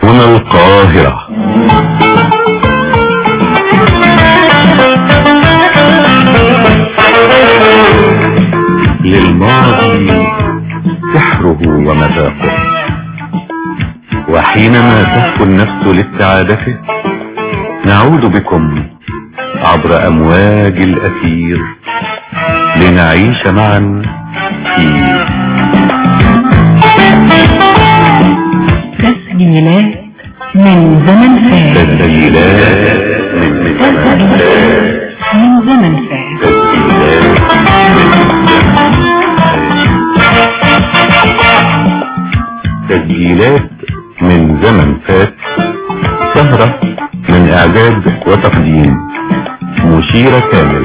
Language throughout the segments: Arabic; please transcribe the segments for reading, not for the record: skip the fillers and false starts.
هنا القاهرة. للماضي سحره ومذاقه، وحينما تهفو النفس لاستعادته نعود بكم عبر أمواج الأثير لنعيش معا في تسجيلات من زمن فات. تسجيلات من زمن فات. تسجيلات من زمن فات. سهرة من إعداد وتقديم مشيرة كامل.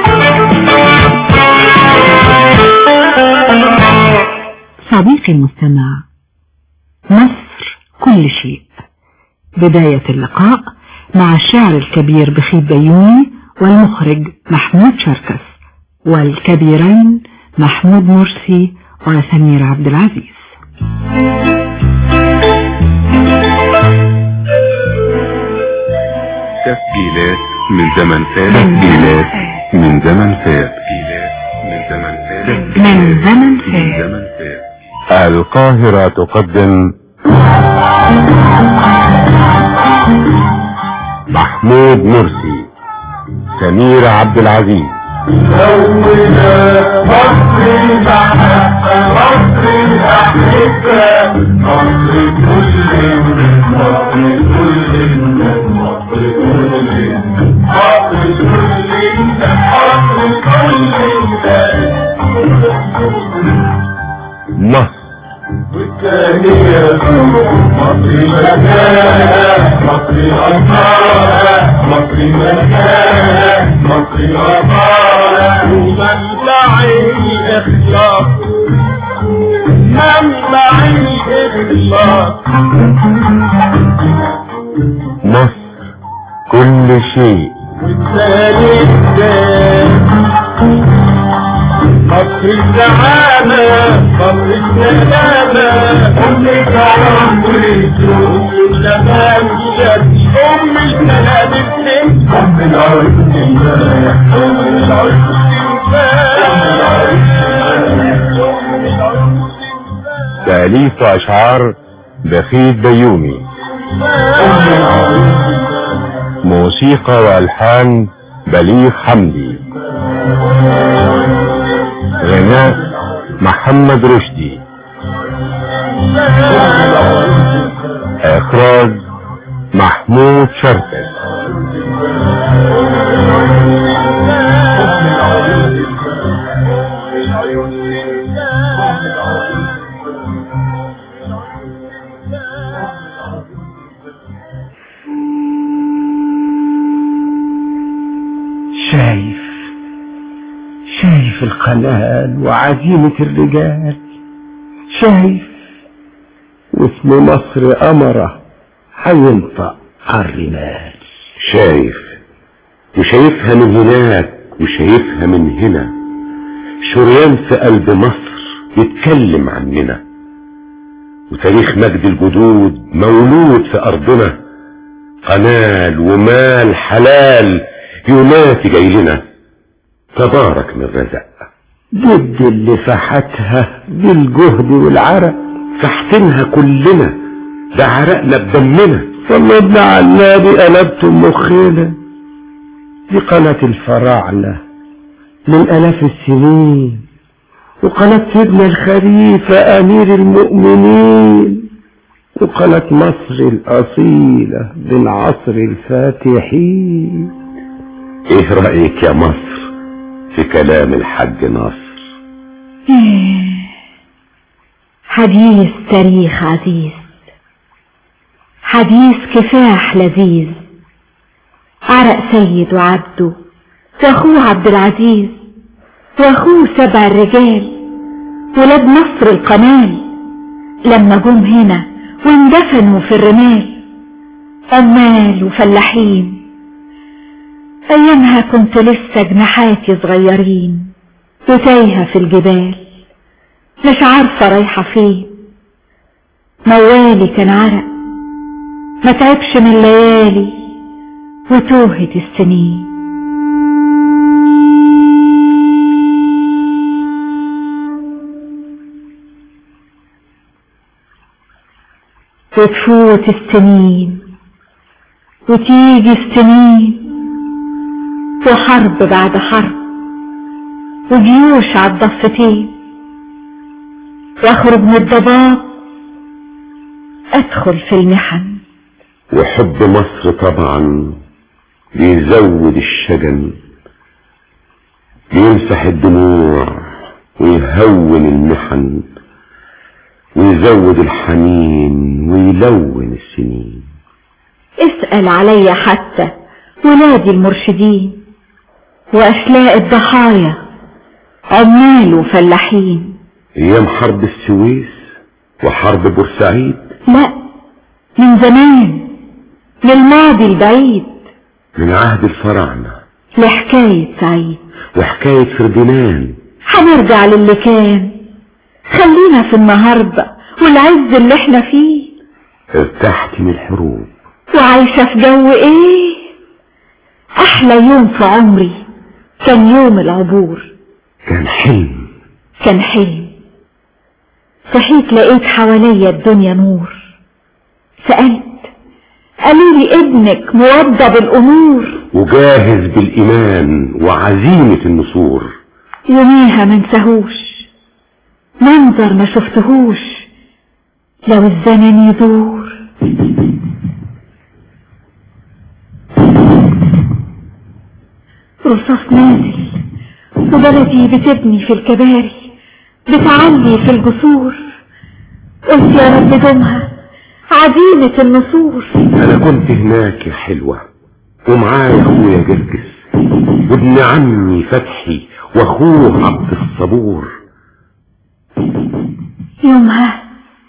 صديقي المستمع، مصر كل شيء. بداية اللقاء مع الشاعر الكبير بخيت بيومي والمخرج محمود شركس، والكبيرين محمود مرسي وسمير عبد العزيز. تسجيلات من زمن فات. تسجيلات من زمن فات. من زمن فات. القاهرة تقدم محمود مرسي، سمير عبد العزيز. مصر المحبة، مصر الأحبة، مصر كل الناس، مصر كل الناس، مصر كل الناس، مصر كل الناس، مصر كل الناس. مصر والتانية مصر مكانها، مصر أنهارها، مصر مكانها، مصر أنهارها، ومنبع الإخلاص، منبع الإخلاص. مصر كل شيء. والثالث مصر السعادة، مصر السلامة، أم الكرم والجود والجمال والشرف، أم السلام السن، أم العرش الإنسان، أم العرش الإنسان. تأليف أشعار بخيت بيومي، موسيقى وألحان بليغ حمدي، غناء محمد رشدي، إخراج محمود شركس. شايف القنال وعزيمة الرجال، شايف واسم مصر قمرة هينطق عالرمال. شايف وشايفها من هناك وشايفها من هنا، شريان في قلب مصر يتكلم عننا، وتاريخ مجد الجدود مولود في أرضنا، قنال ومال حلال يوناتي جايلنا، تبارك من رزق. ضد اللي فحتها بالجهد والعرق، فحتنها كلنا، ده عرقنا بدمنا. صلبنا على النبي قلبتم مخنا. دي قناة الفراعنة من آلاف السنين، وقناة سيدنا الخليفة أمير المؤمنين، وقناة مصر الأصيلة من عصر الفاتحين. ايه رأيك يا مصر في كلام الحاج ناصر؟ حديث تاريخ عزيز، حديث كفاح لذيذ، عرق سيد وعبده واخوه عبد العزيز، واخوه 7 الرجال ولاد نصر القنال، لما جم هنا واندفنوا في الرمال، عمال وفلاحين. ايامها كنت لسه جناحاتي صغيرين وتايهة في الجبال، مش عارفة رايحة فين. موالي كان عرق ما تعبش من الليالي وتوهت السنين. وتفوت السنين وتيجي السنين وحرب بعد حرب وجيوش عالضفتين، واخرج من الضباب ادخل في المحن. وحب مصر طبعا بيزود الشجن، بيمسح الدموع ويهون المحن، ويزود الحنين ويلون السنين. اسأل علي حتى ولادي المرشدين، واشلاء الضحايا عمال وفلاحين. ايام حرب السويس وحرب بورسعيد؟ لا، من زمان، من الماضي البعيد، من عهد الفراعنة لحكاية سعيد وحكاية فرديناند. هنرجع للي كان، خلينا في النهاردة والعز اللي احنا فيه. ارتحت من الحروب وعايشة في جو ايه؟ احلى يوم في عمري كان يوم العبور. كان حلم، كان حلم. صحيت لقيت حواليا الدنيا نور. سألت، قالوا لي ابنك موضب الامور وجاهز بالايمان وعزيمة النصور. يوميها منساهوش، منظر ما شفتهوش لو الزمن يدور. رصاص نازل وبلدي بتبني في الكباري، بتعلي في الجسور. قلت يا رب دمها عديمة النصور. انا كنت هناك يا حلوة، ومعايا اخويا جرجس وابن عمي فتحي واخوه عبد الصبور. يومها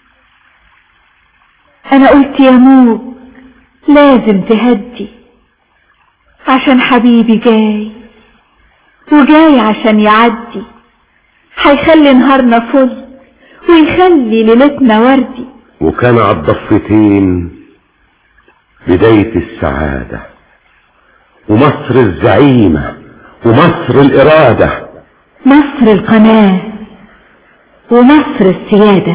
انا قلت يا موج لازم تهدي، عشان حبيبي جاي وجاي عشان يعدي. هيخلي نهارنا فل ويخلي ليلتنا وردي. وكان عالضفتين بداية السعادة، ومصر الزعيمة ومصر الإرادة، مصر القناة ومصر السيادة.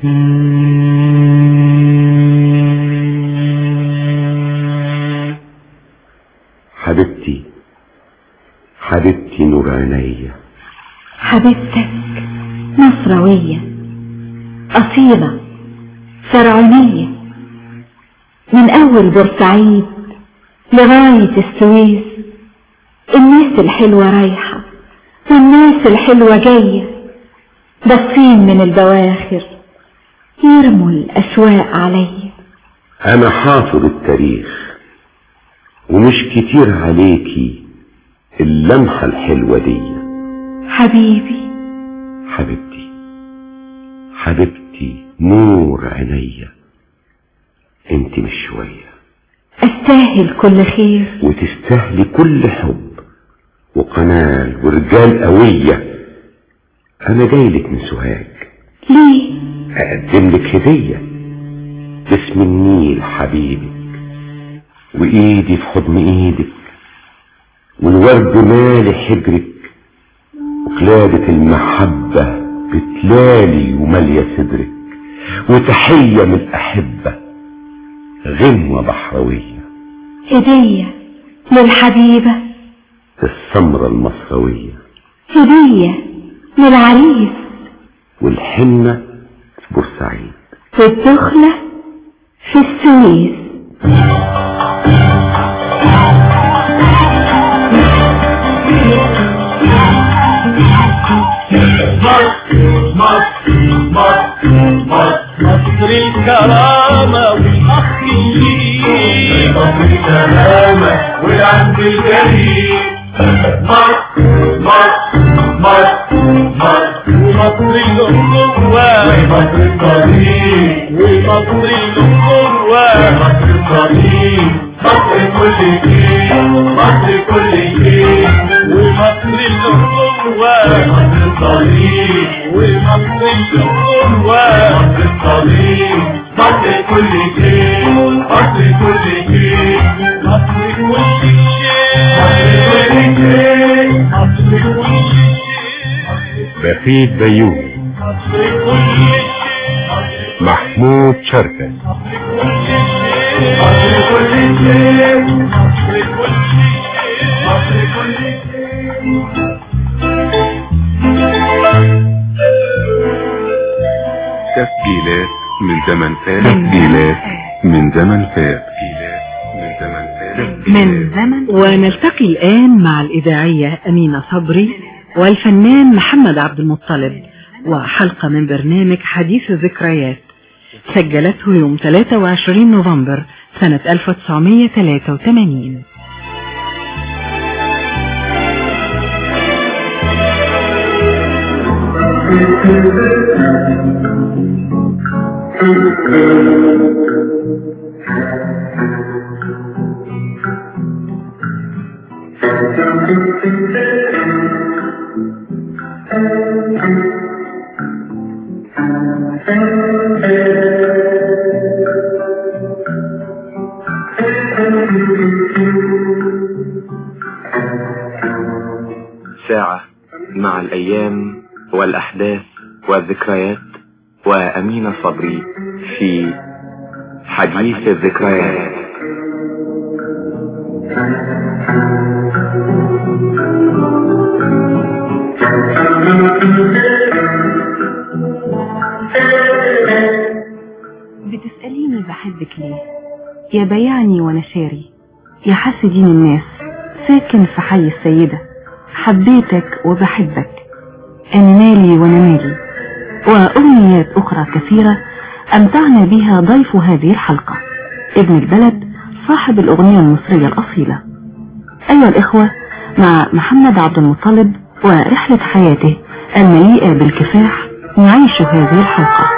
حبيبتي حبيبتي نور عينيا، حبيبتك مصروية أصيلة فرعونية، من أول بورسعيد لغاية السويس. الناس الحلوة رايحة والناس الحلوة جاية، باصين من البواخر يرموا الأشواق عليا. أنا حافظ التاريخ ومش كتير عليكي اللمحة الحلوة دي. حبيبي حبيبتي حبيبتي نور عينيا، انت مش شوية أستاهل كل خير وتستاهلي كل حب وقنال ورجال قوية. انا جايلك من سوهاج. ليه؟ اقدم لك هدية باسم النيل حبيبك، وايدي في حضن ايدك، والورد مالي حجرك، وقلادة المحبة بتلالي ومالية صدرك، وتحية من الأحبة غنوة بحروية. هدية للحبيبة السمرة المصروية، هدية للعريس، والحنة في بورسعيد، والدخلة في السويس. مصر الكرامة والأخير، مصر السلامة والعز الجليل. مصر ومصر الأخوة ومصر الطريق، ومصر الأخوة ومصر الطريق. مصر كل شيء، مصر كل شيء، ومصر الأخوة ومصر الطريق، ومصر الأخوة ومصر الطريق. مصر كل شيء، مصر مصر كل شيء، مصر كل شيء، مصر كل شيء، مصر كل شيء. بخيت بيومي، مصر كل شيء، محمود شركس. مصر كل شيء، مصر كل شيء، مصر كل شيء، مصر كل شيء. تسجيلات من زمن فات، تسجيلات من زمن فات، تسجيلات من زمن فات، من زمن. ونلتقي الآن مع الإذاعية أمينة صبري والفنان محمد عبد المطلب وحلقة من برنامج حديث الذكريات سجلته يوم 23 نوفمبر سنة 1983. ساعة مع الأيام والأحداث والذكريات وأمينة صبري في حديث الذكريات. بتسأليني بحبك ليه يا بيعني وانا شاري، يا حاسدين الناس ساكن في حي السيدة، حبيتك وبحبك انا مالي وانا مالي، وأمنيات أخرى كثيرة أمتعنا بها ضيف هذه الحلقة ابن البلد صاحب الأغنية المصرية الأصيلة. أيها الإخوة، مع محمد عبد المطلب ورحلة حياته المليئة بالكفاح نعيش هذه الحلقة.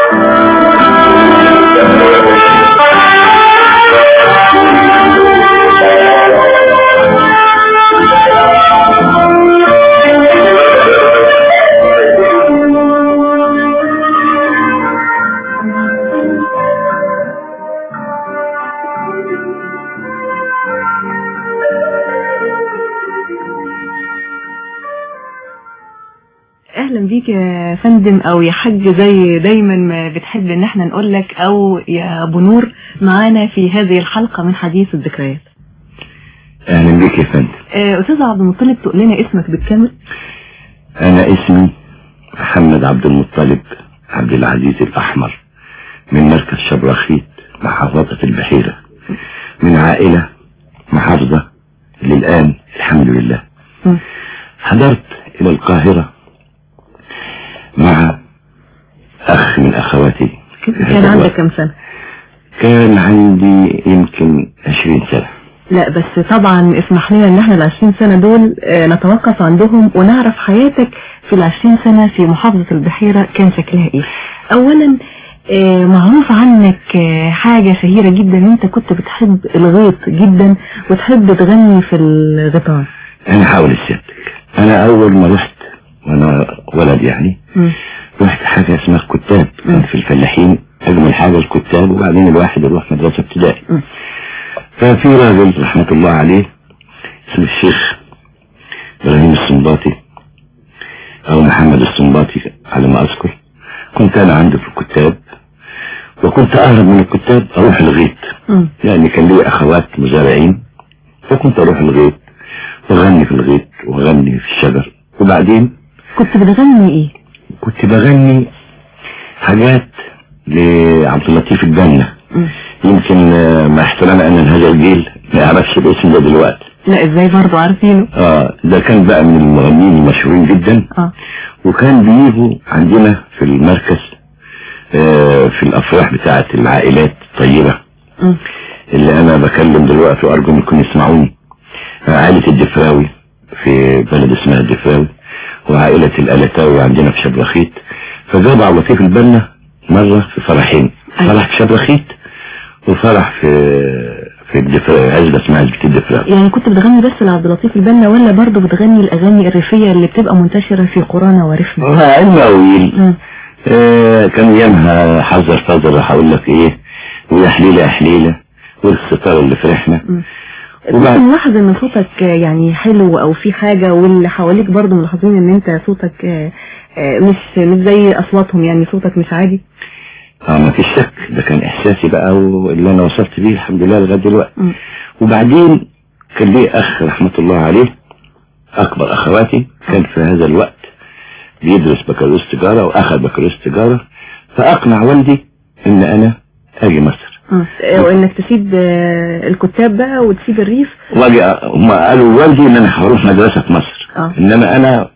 اهلا بيك يا فندم، او يا حاج زي دايما ما بتحب ان احنا نقول لك، او يا ابو نور، معانا في هذه الحلقة من حديث الذكريات. اهلا بيك يا فندم. استاذ عبد المطلب، تقول لنا اسمك بالكامل؟ انا اسمي محمد عبد المطلب عبد العزيز الاحمر، من مركز شبرخيت محافظة البحيرة، من عائلة محافظة للآن الحمد لله. حضرت الى القاهرة مع اخ من اخواتي. كان عندك كم سنة؟ كان عندي يمكن 20 سنة. لا بس طبعا اسمح لنا ان احنا ال20 سنة دول نتوقف عندهم ونعرف حياتك في ال20 سنة في محافظة البحيرة كان شكلها ايه. اولا معروف عنك حاجة شهيرة جدا، انت كنت بتحب الغيط جدا وتحب تغني في الغيطان. انا حاول سيادتك، انا اول ما رحت وانا ولد يعني رحت حاجة اسمها الكتاب، كان في الفلاحين اجمل حاجة الكتاب، وبعدين الواحد يروح مدرسة ابتدائي. ففي راجل رحمة الله عليه اسمه الشيخ ابراهيم السنباطي او محمد السنباطي على ما اذكر، كنت انا عنده في الكتاب، وكنت اهرب من الكتاب اروح الغيط، يعني كان لي اخوات مزارعين، فكنت اروح الغيط واغني في الغيط واغني في الشجر. وبعدين كنت بتغني ايه؟ كنت بغني حاجات لعبد اللطيف الجنة، يمكن مع احترامي انا هذا الجيل ما يعرفش الاسم ده دلوقتي. لا ازاي برضو عارفينه؟ ده كان بقى من المغنيين المشهورين جدا. وكان بيجوا عندنا في المركز في الافراح بتاعه العائلات الطيبة اللي انا بكلم دلوقتي وارجو ان يكونوا يسمعوني. عائلة الدفراوي في بلد اسمها الدفراوي، وعائلة الالتاوي عندنا في شبرخيت. فجاب عبد اللطيف البنا مرة في فرحين، فرح في شبرخيت وفرح في الدفراوي، عزبة اسمها عزبة الدفراوي. يعني كنت بتغني بس لعبد اللطيف البنا ولا برضو بتغني الاغاني الريفية اللي بتبقى منتشرة في قرانا ورفنا؟ المقاويل كان ايامها حذر فذر، هقول لك ايه، ويا حليلة يا حليلة والستار اللي فرحنا. كنت ملاحظ ان صوتك يعني حلو او في حاجة، واللي حواليك برضو ملاحظين ان انت صوتك مش زي اصواتهم، يعني صوتك مش عادي. ما فيش شك، ده كان احساسي بقى واللي انا وصلت بيه الحمد لله لغايه دلوقتي. وبعدين كان لي اخ رحمة الله عليه اكبر اخواتي، كان في هذا الوقت بيدرس بكالوريوس تجارة واخذ بكالوريوس تجارة، فاقنع والدي ان انا اجي مصر وانك تسيب الكتاب بقى وتسيب الريف. واجي هم قالوا والدي ان انا هروح مدرسة في مصر. انما انا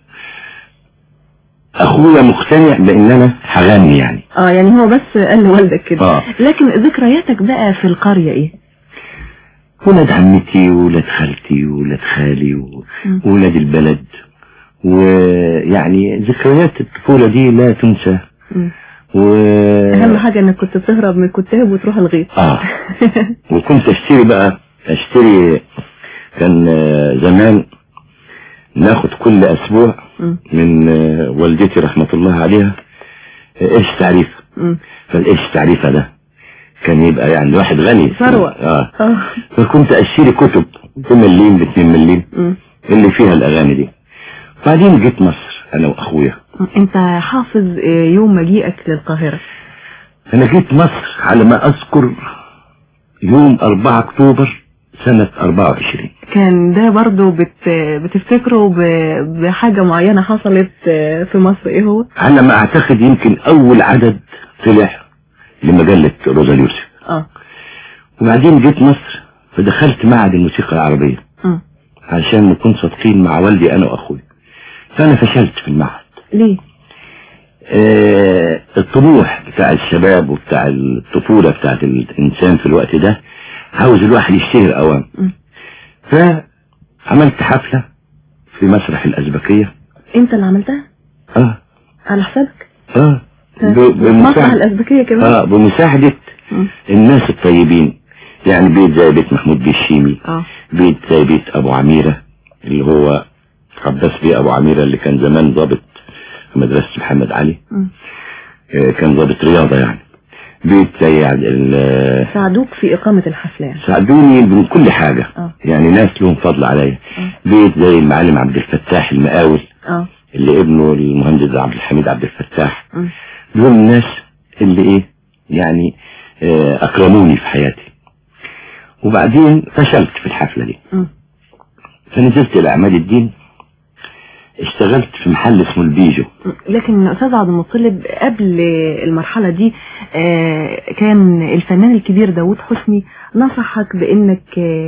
اخويا مقتنع بان انا هغني يعني. يعني هو بس قال لوالدك كده. لكن ذكرياتك بقى في القرية ايه؟ ولاد عمتي وولاد خالتي وولاد خالي وولاد البلد، ويعني ذكريات الطفولة دي لا تنسى. اهم حاجة انك كنت تهرب من الكتاب وتروح الغيط. وكنت اشتري كان زمان ناخد كل اسبوع من والدتي رحمة الله عليها قرش تعريفة. فالقرش تعريفة ده كان يبقى يعني واحد غني ثروة. فكنت اشتري كتب بمليم ب2 مليم اللي فيها الاغاني دي. بعدين جيت مصر انا واخويا. انت حافظ يوم مجيئك للقاهرة؟ انا جيت مصر على ما اذكر يوم 4 اكتوبر سنة 24. كان ده برضو بتفتكره بحاجة معينة حصلت في مصر؟ ايه هو؟ على ما اعتقد يمكن اول عدد طلع لمجلة روزا اليوسف. وبعدين جيت مصر فدخلت معهد الموسيقى العربية عشان نكون صادقين مع والدي انا واخوي. فانا فشلت في المعهد. ليه؟ الطموح بتاع الشباب وبتاع الطفولة بتاعت الانسان في الوقت ده عاوز الواحد يشتهر اوام. فعملت حفلة في مسرح الازبكية. انت اللي عملتها؟ على حسابك؟ بمساعدة الازبكية كمان. بمساعدة الناس الطيبين، يعني بيت زي بيت محمود بيه الشيمي، بيت زي بيت ابو عميرة اللي هو عباس بيه ابو عميرة اللي كان زمان ضابط في مدرسة محمد علي. كان ضابط رياضة يعني. بيت زي ساعدوك في اقامة الحفلة يعني. ساعدوني من كل حاجة. يعني ناس لهم فضل عليا. بيت زي المعلم عبد الفتاح المقاول اللي ابنه المهندس عبد الحميد عبد الفتاح. دول الناس اللي ايه يعني اكرموني في حياتي. وبعدين فشلت في الحفلة دي. فنزلت الى عماد الدين، اشتغلت في محل اسمه البيجو. لكن استاذ عبد المطلب قبل المرحلة دي كان الفنان الكبير داوود حسني نصحك بانك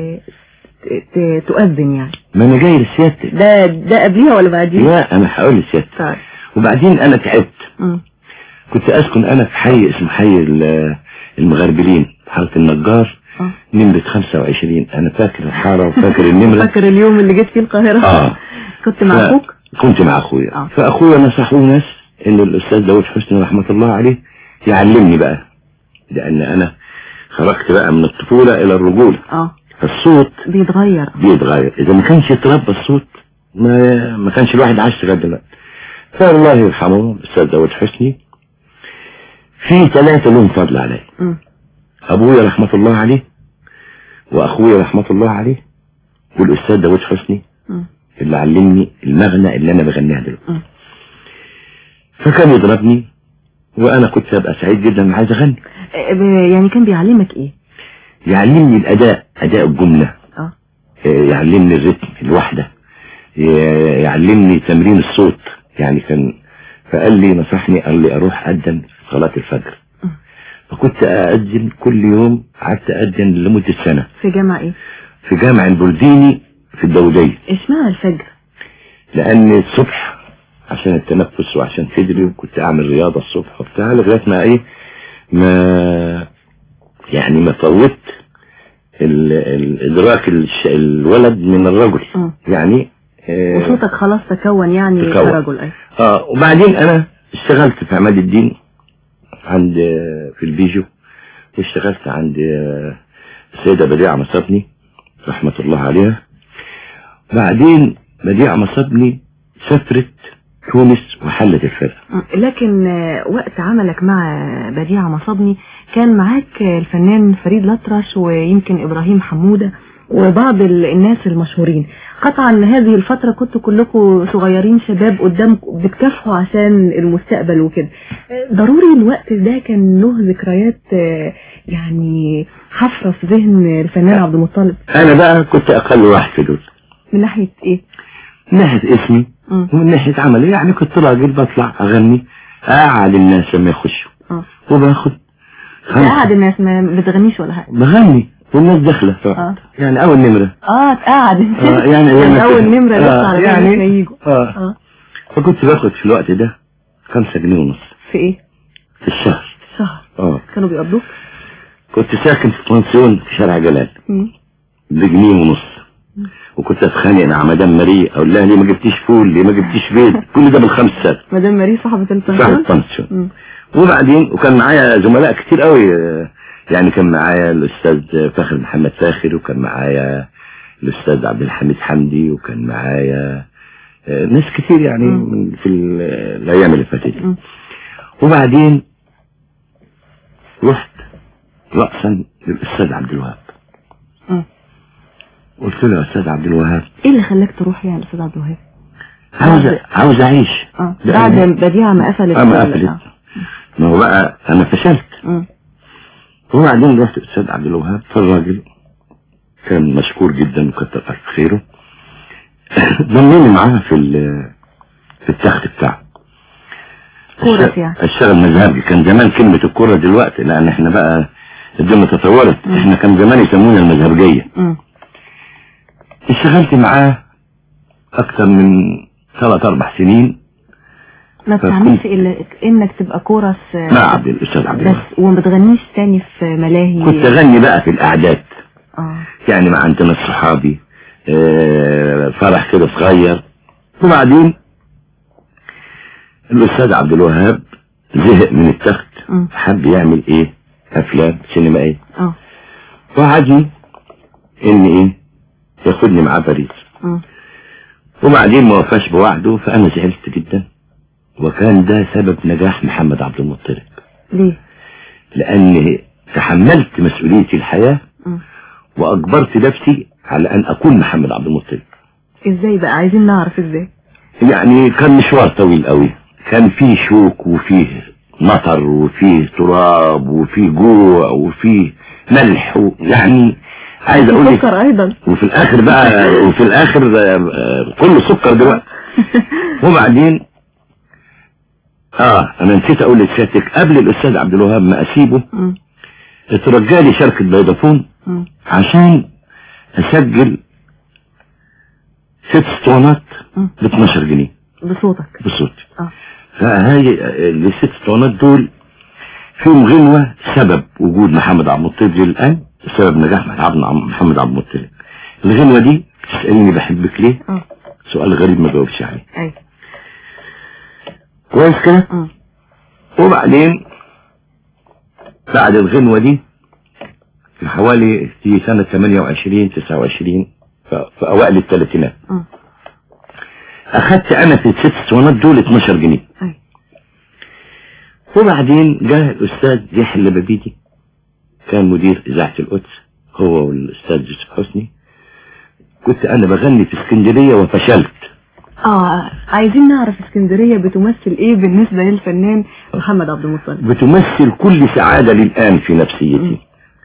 تؤذن يعني. ما انا جاي لسيادتك. ده قبليها ولا بعديها؟ لا انا هقول لسيادتك. وبعدين انا تعبت. كنت اسكن انا في حي اسمه حي المغربلين، حارة النجار، نمرة 25. انا فاكر الحارة وفاكر النمرة. فاكر اليوم اللي جيت فيه القاهرة. كنت مع اخوك؟ كنت مع اخويا. فاخويا نصحوا ناس ان الاستاذ داوود حسني رحمة الله عليه يعلمني بقى، لان انا خرجت بقى من الطفولة الى الرجولة. فالصوت بيتغير. اذا ما كانش يتربى الصوت ما كانش الواحد عايش لغايه دلوقتي. فالله يرحمه الاستاذ داوود حسني في 3 لهم فضل عليه. ابويا رحمة الله عليه، واخويا رحمة الله عليه، والاستاذ داوود حسني اللي علمني المغنى اللي انا بغنيها دلوقتي. فكان يضربني وانا كنت ابقى سعيد جدا عايز اغني. يعني كان بيعلمك ايه؟ يعلمني الاداء، اداء الجملة. يعلمني الرتم، الوحدة، يعلمني تمرين الصوت. يعني كان فقال لي نصحني، قال لي اروح اذن في صلاة الفجر. فكنت اذن كل يوم، قعدت اذن لمدة سنة. في جامع ايه؟ في جامع البرديني في الدودية. اشمعنى الفجر؟ لان الصبح عشان التنفس وعشان تدري، وكنت اعمل رياضة الصبح وبتاع لغاية ما ايه ما فوت الادراك الولد من الرجل. يعني وصوتك خلاص تكون يعني كرجل. وبعدين انا اشتغلت في عماد الدين عند في البيجو، واشتغلت عند السيدة بديعة مصابني رحمة الله عليها. بعدين بديعة مصابني سافرت تونس وحلت الفرقة. لكن وقت عملك مع بديع مصابني كان معاك الفنان فريد الأطرش ويمكن إبراهيم حمودة وبعض الناس المشهورين. قطعا هذه الفترة كنتوا كلكم صغيرين شباب قدام بتكافحوا عشان المستقبل وكده. ضروري الوقت ده كان له ذكريات يعني حفرة في ذهن الفنان عبد المطلب. انا بقى كنت اقل واحد في دول. من ناحية ايه؟ من ناحية اسمي ومن ناحية عملي. يعني كنت راجل بطلع اغني اقعد الناس لما يخشوا وباخد تقعد الناس ما بتغنيش ولا حاجة؟ بغني والناس داخلة يعني اول نمرة تقعد يعني اول نمرة لسه على يعني ما يجوا. فكنت باخد في الوقت ده 5 جنيه ونص. في ايه؟ في الشهر. كانوا بيقبضوك؟ كنت ساكن في بنسيون في شارع جلال بجنيه ونص. وكنت اتخانق مع مدام ماري اقول لها ليه ما جبتيش فول، ليه ما جبتيش بيض، كل ده بالخمس سنة. مدام ماري صاحبة البنسيون. وبعدين وكان معايا زملاء كتير قوي. يعني كان معايا الاستاذ فاخر محمد فاخر، وكان معايا الاستاذ عبد الحميد حمدي، وكان معايا ناس كتير يعني في الايام اللي فاتت. وبعدين رحت رأسا للاستاذ عبد الوهاب. قلت له يا استاذ عبد الوهاب، ايه اللي خلاك تروح يعني الاستاذ عبد الوهاب؟ عاوز اعيش. بعد بديعة ما قفلت. ما هو بقى انا فشلت. وبعدين رحت الاستاذ عبد الوهاب، فالراجل كان مشكور جدا وكتر الف خيره. ضمني معاه في التخت بتاعه كورة يعني اشتغل مذهبي. كان زمان كلمة الكورة دلوقتي لان احنا بقى الدنيا تطورت. احنا كان زمان يسمونا المذهبجية. اشتغلت معاه اكتر من 3-4 سنين. ما بتعملش الا انك تبقى كورس مع الاستاذ عبد الوهاب بس، وما بتغنيش تاني في ملاهي؟ كنت اغني بقى في الاعداد. يعني مع ناس صحابي فرح كده صغير. وبعدين الاستاذ عبد الوهاب زهق من التخت، حب يعمل ايه افلام سينمائيه. وعدني ان ايه ياخدني معاه باريس. وبعدين ما وفاش بوعده، فانا زعلت جدا. وكان ده سبب نجاح محمد عبد المطلب. ليه؟ لان تحملت مسؤولية الحياة واجبرت نفسي على ان اكون محمد عبد المطلب. ازاي بقى؟ عايزين نعرف ازاي. يعني كان مشوار طويل قوي، كان فيه شوك وفيه مطر وفيه تراب وفيه جوع وفيه ملح يعني عايز اقول لك سكر ايضا. وفي الاخر بقى كله سكر دلوقتي. وبعدين انا نسيت اقول لسيادتك قبل الاستاذ عبد الوهاب ما اسيبه اترجالي شركة فودافون عشان اسجل 6 اسطوانات ب 12 جنيه بصوتك. بصوتي. فهاي ال6 اسطوانات دول فيهم غنوة سبب وجود محمد عبد المطلب للآن، سبب نجاح محمد عبد المطلب. الغنوة دي تسأليني بحبك ليه؟ سؤال غريب ما جاوبش عليه. كويس كده. وبعدين بعد الغنوة دي في حوالي في سنة 28-29 في اوائل الثلاثينات اخدت انا في ال6 اسطوانات دول 12 جنيه. وبعدين جاء الاستاذ يحيى اللبابيدي كان مدير اذاعة القدس، هو والاستاذ يوسف حسني. كنت انا بغني في اسكندرية وفشلت. عايزين نعرف اسكندرية بتمثل ايه بالنسبة للفنان محمد عبد المطلب؟ بتمثل كل سعادة للآن في نفسيتي.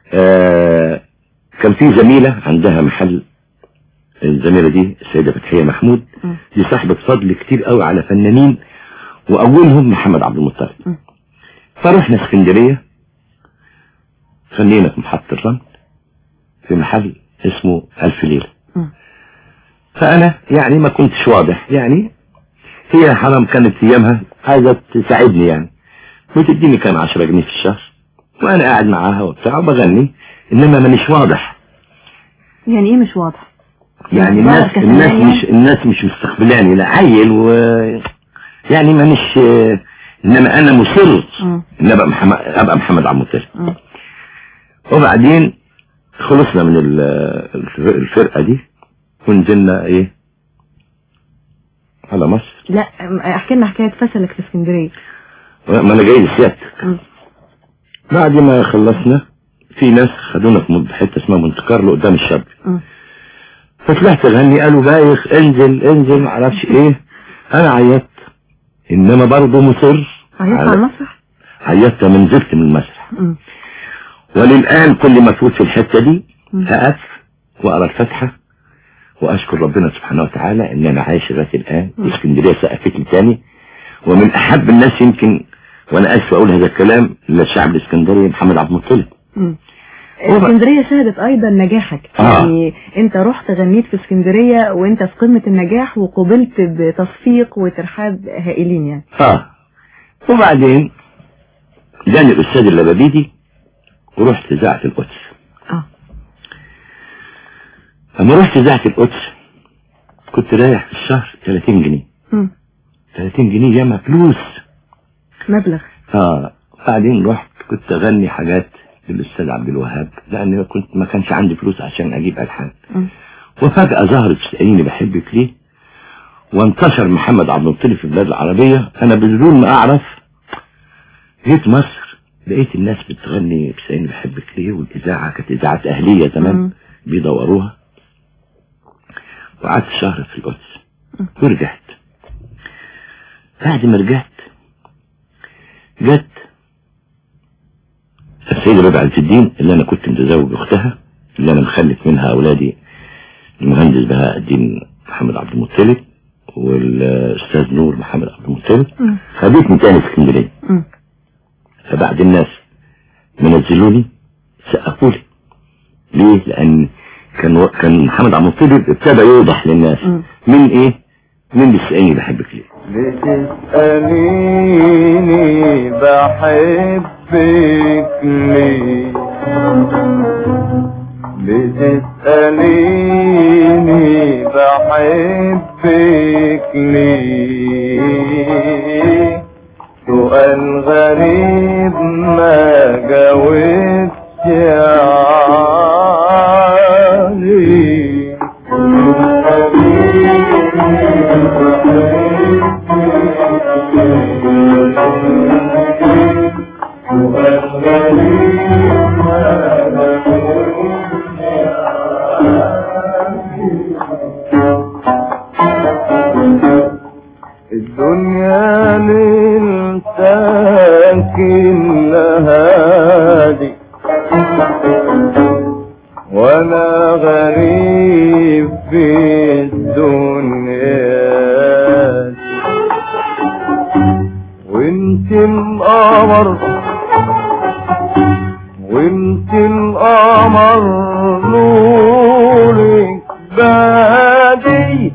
كان في زميلة عندها محل، الزميلة دي السيدة فتحية محمود، دي صاحبة فضل كتير قوي على فنانين واولهم محمد عبد المطلب. فرحنا اسكندرية، خلينا في محطة الرمل في محل اسمه 1000 ليلة. فانا يعني ما كنتش واضح، يعني هي حرام كانت ايامها عايزة تساعدني، يعني بتديني كان 10 جنيه في الشهر وانا قاعد معاها وبتاع وبغني، انما مانيش واضح. يعني ايه مش واضح؟ يعني الناس مش مستقبلاني، لا عيل يعني مانيش، انما انا مصر ان ابقى محمد عبد المطلب. وبعدين خلصنا من الفرقة دي ونزلنا ايه على مصر. لا احكي لنا حكاية فشلك في اسكندرية. ما انا جاي لسيادتك. بعد ما خلصنا في ناس خدونا في حته اسمها مونت كارلو قدام الشبري. فطلعت اغني، قالوا بايخ انزل معرفش ايه. انا عيطت، انما برضه مصر. عيطت على المسرح؟ عيطت من زفت من المسرح. وللان كل ما تفوت في الحته دي هقف واقرا الفاتحه واشكر ربنا سبحانه وتعالى ان انا عايش لغايه الان. اسكندريه سقفت لي تاني، ومن احب الناس يمكن، وانا اسف اقول هذا الكلام للشعب الاسكندري، محمد عبد المطلب. اسكندرية شهدت ايضا نجاحك. يعني انت رحت غنيت في اسكندرية وانت في قمة النجاح، وقبلت بتصفيق وترحاب هائلين يعني. وبعدين جاني الاستاذ اللبابيدي ورحت اذاعة القدس. لما رحت اذاعة القدس كنت رايح في الشهر 30 جنيه. 30 جنيه ياما فلوس، مبلغ. بعدين رحت كنت اغني حاجات للاستاذ عبد الوهاب، لان ما كانش عندي فلوس عشان اجيب الحان. وفجأة ظهرت تسأليني بحبك ليه، وانتشر محمد عبد المطلب في البلاد العربية. انا بدون ما اعرف جيت مصر لقيت الناس بتغني تسأليني بحبك ليه، والاذاعة كانت اذاعة اهلية زمان بيدوروها. وقعدت شهر في القدس ورجعت. بعد ما رجعت جت السيدة ربيعة عز الدين اللي انا كنت متزوج اختها، اللي انا مخلف منها اولادي المهندس بهاء الدين محمد عبد المطلب والاستاذ نور محمد عبد المطلب. خدتني تاني في اسكندريه. فبعد الناس منزلوني سقفوا لي. ليه؟ لان كان محمد عبد المطلب ابتدى يوضح للناس من ايه؟ من بيسألني بحبك ليه. بتسأليني بحبك ليه، بتسأليني بحبك ليه، سؤال غريب ما جاوبتش عليه. الدنيا للساكن هادي، وانا غريب في الدنيا، وانت القمر وانت القمر نورك بادي،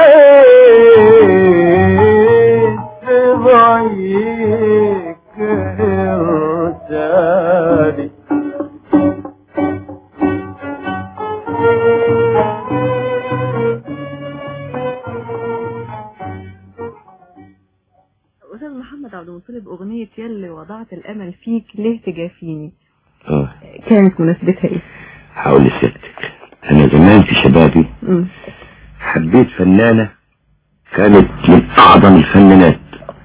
ليه تضيق ارتادي. أستاذ محمد عبد المطلب، أغنية يلي وضعت الأمل فيك ليه تجافيني كانت مناسبتها إيه؟ هقول لسيادتك، أنا زمان في شبابي حبيت فنانة كانت من أعظم الفنانات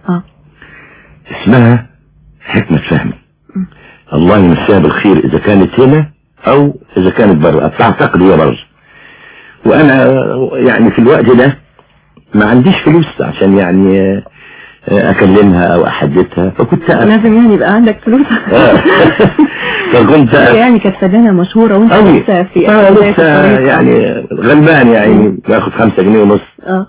اسمها حكمة فهمي. الله يمسيها بالخير إذا كانت هنا أو إذا كانت برا، أعتقد هي برا. وأنا يعني في الوقت ده ما عنديش فلوس عشان يعني اكلمها او احدثها، فكنت لازم يعني يبقى عندك فلوس. فكنت يعني كانت فنانة مشهورة وانت لسه في لسه يعني غلبان، يعني باخد 5 جنيه ونص.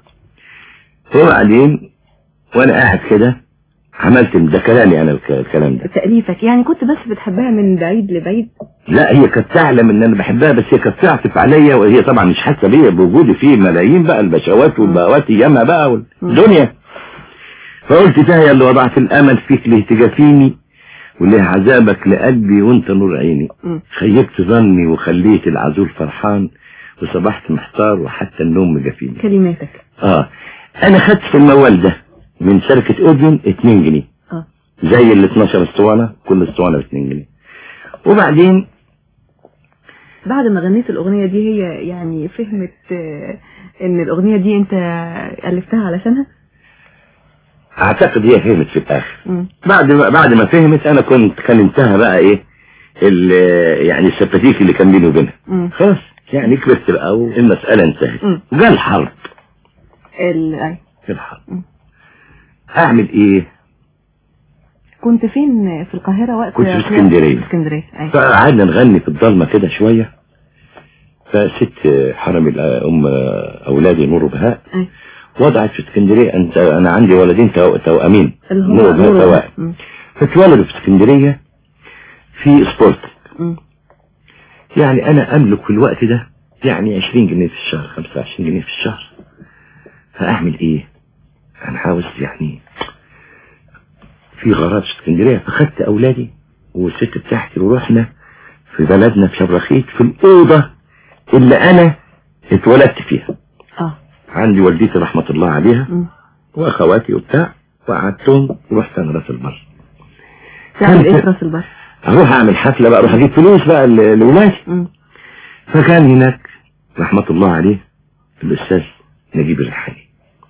وبعدين وانا قاعد كده عملت ده كلامي انا الكلام ده تأليفك، يعني كنت بس بتحبها من بعيد لبعيد؟ لا، هي كانت تعلم ان انا بحبها، بس هي كانت تعطف عليا، وهي طبعا مش حاسه بيا بوجودي فيه ملايين بقى البشوات والبهوات ايامها بقى والدنيا. فقلت ده اللي وضعت الامل فيك ليه تجافيني، وليه عذابك لقلبي وانت نور عيني. خيبت ظني وخليت العزول فرحان، وصبحت محتار وحتى النوم مجافيني. كلماتك. انا خدت في الموال ده من شركة اوديون 2 جنيه زي ال 12 اسطوانة، كل اسطوانة ب 2 جنيه. وبعدين بعد ما غنيت الأغنية دي هي يعني فهمت ان الأغنية دي انت ألفتها علشانها؟ اعتقد هي فهمت في الاخر. بعد ما فهمت انا كان انتهى بقى ايه يعني السباتيك اللي كان بيني وبينها. خلاص يعني كبرت بقى والمسألة انتهت. جاء الحرب. الحرب اعمل ايه؟ كنت فين في القاهرة وقت؟ كنت في اسكندرية. فقعدنا نغني في الضلمة كده شوية، فست حرم ام اولادي نور وبهاء وضعت في اسكندرية. انا عندي ولدين توأمين نور وبهاء توأم، فتولدوا في اسكندرية في سبورت. يعني انا املك في الوقت ده يعني 20 جنيه في الشهر، 25 جنيه في الشهر. فاعمل ايه؟ انا عاوز يعني في غراب في اسكندرية. فخدت اولادي والست بتاعتي ورحنا في بلدنا في شبرخيت في الاوضة اللي انا اتولدت فيها. عندي والدتي رحمة الله عليها واخواتي وبتاع، وقعدتهم ورحت انا راس البر. تعمل ايه في راس البر؟ اروح اعمل حفلة بقى، اروح اجيب فلوس بقى لولادي. فكان هناك رحمة الله عليه الاستاذ نجيب الريحاني،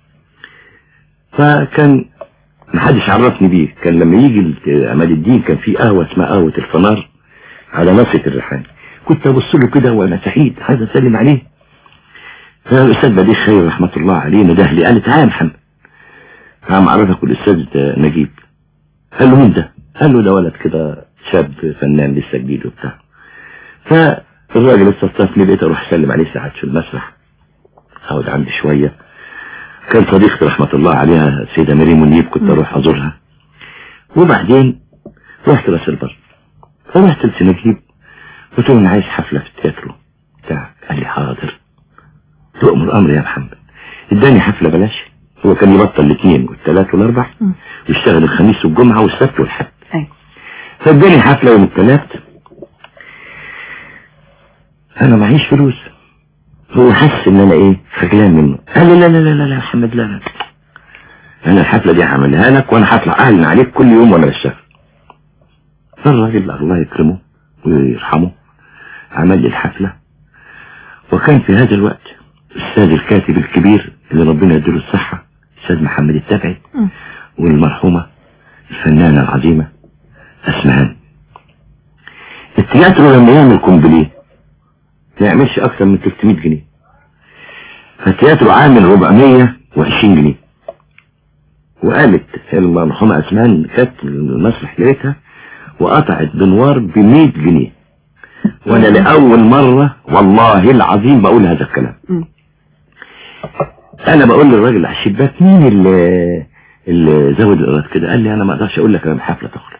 فكان محدش عرفني بيه. كان لما يجي عماد الدين كان في قهوة اسمها قهوة الفنار على ناصية الريحاني، كنت ابص له كده وانا سعيد عايز اسلم عليه. فالاستاذ بديع خير رحمة الله عليه نده لي، قال لي تعال يا محمد، قام عرفك الاستاذ نجيب. قال له مين ده؟ قال له ده ولد كده شاب فنان لسه جديد وبتاع. فالراجل استضافني، بقيت اروح اسلم عليه ساعات في المسرح، اقعد عندي شوية. كان صديقتي رحمة الله عليها السيدة مريم منيب كنت اروح ازورها. وبعدين رحت راس البر، فرحت لسنجيب قلت له انا عايز حفلة في التياترو بتاعك. قال لي حاضر، تؤمر امر يا محمد. اداني حفلة بلاش، هو كان يبطل الاثنين والثلاث والاربع ويشتغل الخميس والجمعة والسبت والحد. فاداني حفلة يوم الثلاث، انا معيش فلوس. هو حس ان انا ايه خجلان منه. قال لي لا لا لا لا يا محمد، لا انا الحفلة دي هعملها لك وانا هطلع اعلن عليك كل يوم وانا بشتغل. فالراجل الله يكرمه ويرحمه عمل لي الحفلة. وكان في هذا الوقت الأستاذ الكاتب الكبير اللي ربنا يديله الصحة الأستاذ محمد التبعي والمرحومة الفنانة العظيمة أسمهان. التياترو لما يعمل كومبليه ما يعملش أكثر من 300 جنيه، فالتياترو عامل 420 جنيه. وقامت المرحومة أسمهان كانت المسرح لقيتها وقطعت بنوار ب100 جنيه. وانا لأول مرة والله العظيم بقول هذا الكلام. انا بقول للراجل على الشباك مين اللي زود الإيراد كده؟ قال لي انا ما اقدرش اقول لك انا بحفلة تخرج.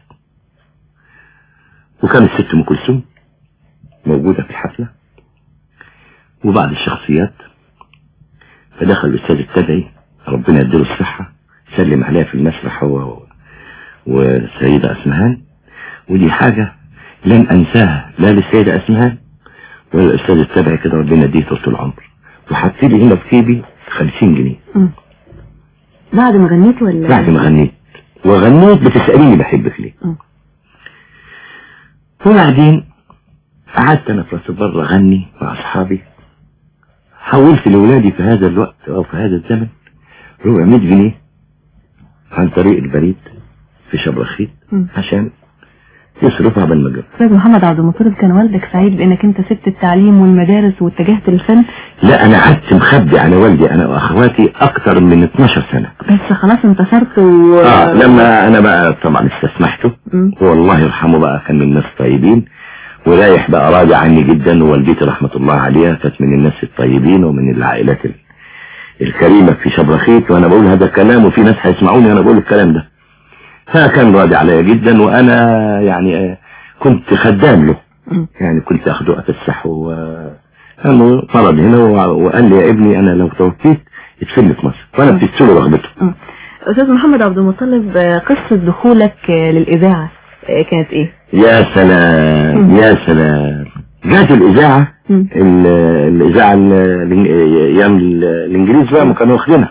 وكانت الست ام كلثوم موجودة في الحفلة وبعض الشخصيات. فدخل الاستاذ التبعي ربنا يديله الصحة سلم عليها في المسرح هو والسيدة أسمهان. ودي حاجة لن انساها لا للسيدة أسمهان ولا الاستاذ التبعي كده ربنا يديه طول العمر. وحطيت لي هنا في جيبي 50 جنيه. بعد ما غنيت ولا؟ بعد ما غنيت. وغنيت بتسأليني بحبك ليه. وبعدين قعدت انا في راس البر اغني مع اصحابي. حولت لاولادي في هذا الوقت او في هذا الزمن 400 جنيه عن طريق البريد في شبرخيت عشان يصرفها بالمجال. استاذ محمد عبد المطلب، كان والدك سعيد بانك انت سبت التعليم والمدارس واتجهت للفن؟ لا انا قعدت مخبي على والدي انا واخواتي اكتر من 12 سنة. بس خلاص انتصرت لما انا بقى طبعا استسمحته والله يرحمه بقى كان من الناس طيبين ورايح بقى راضي عني جدا. ووالدتي رحمة الله عليها كانت من الناس الطيبين ومن العائلات الكريمة في شبرخيت. وانا بقول هذا الكلام وفي ناس هيسمعوني انا بقول الكلام ده. فكان راضي عليا جدا وانا يعني كنت خدام له. يعني كنت اخده افسحه وانه مرض هنا وقال لي يا ابني انا لو توفيت اتفل في مصر وانا بتسله رغبته. استاذ محمد عبد المطلب، قصة دخولك للإذاعة كانت ايه؟ يا سلام يا سلام. جات الإذاعة الإذاعة ايام الانجليز بقى ما كانوا واخدينها.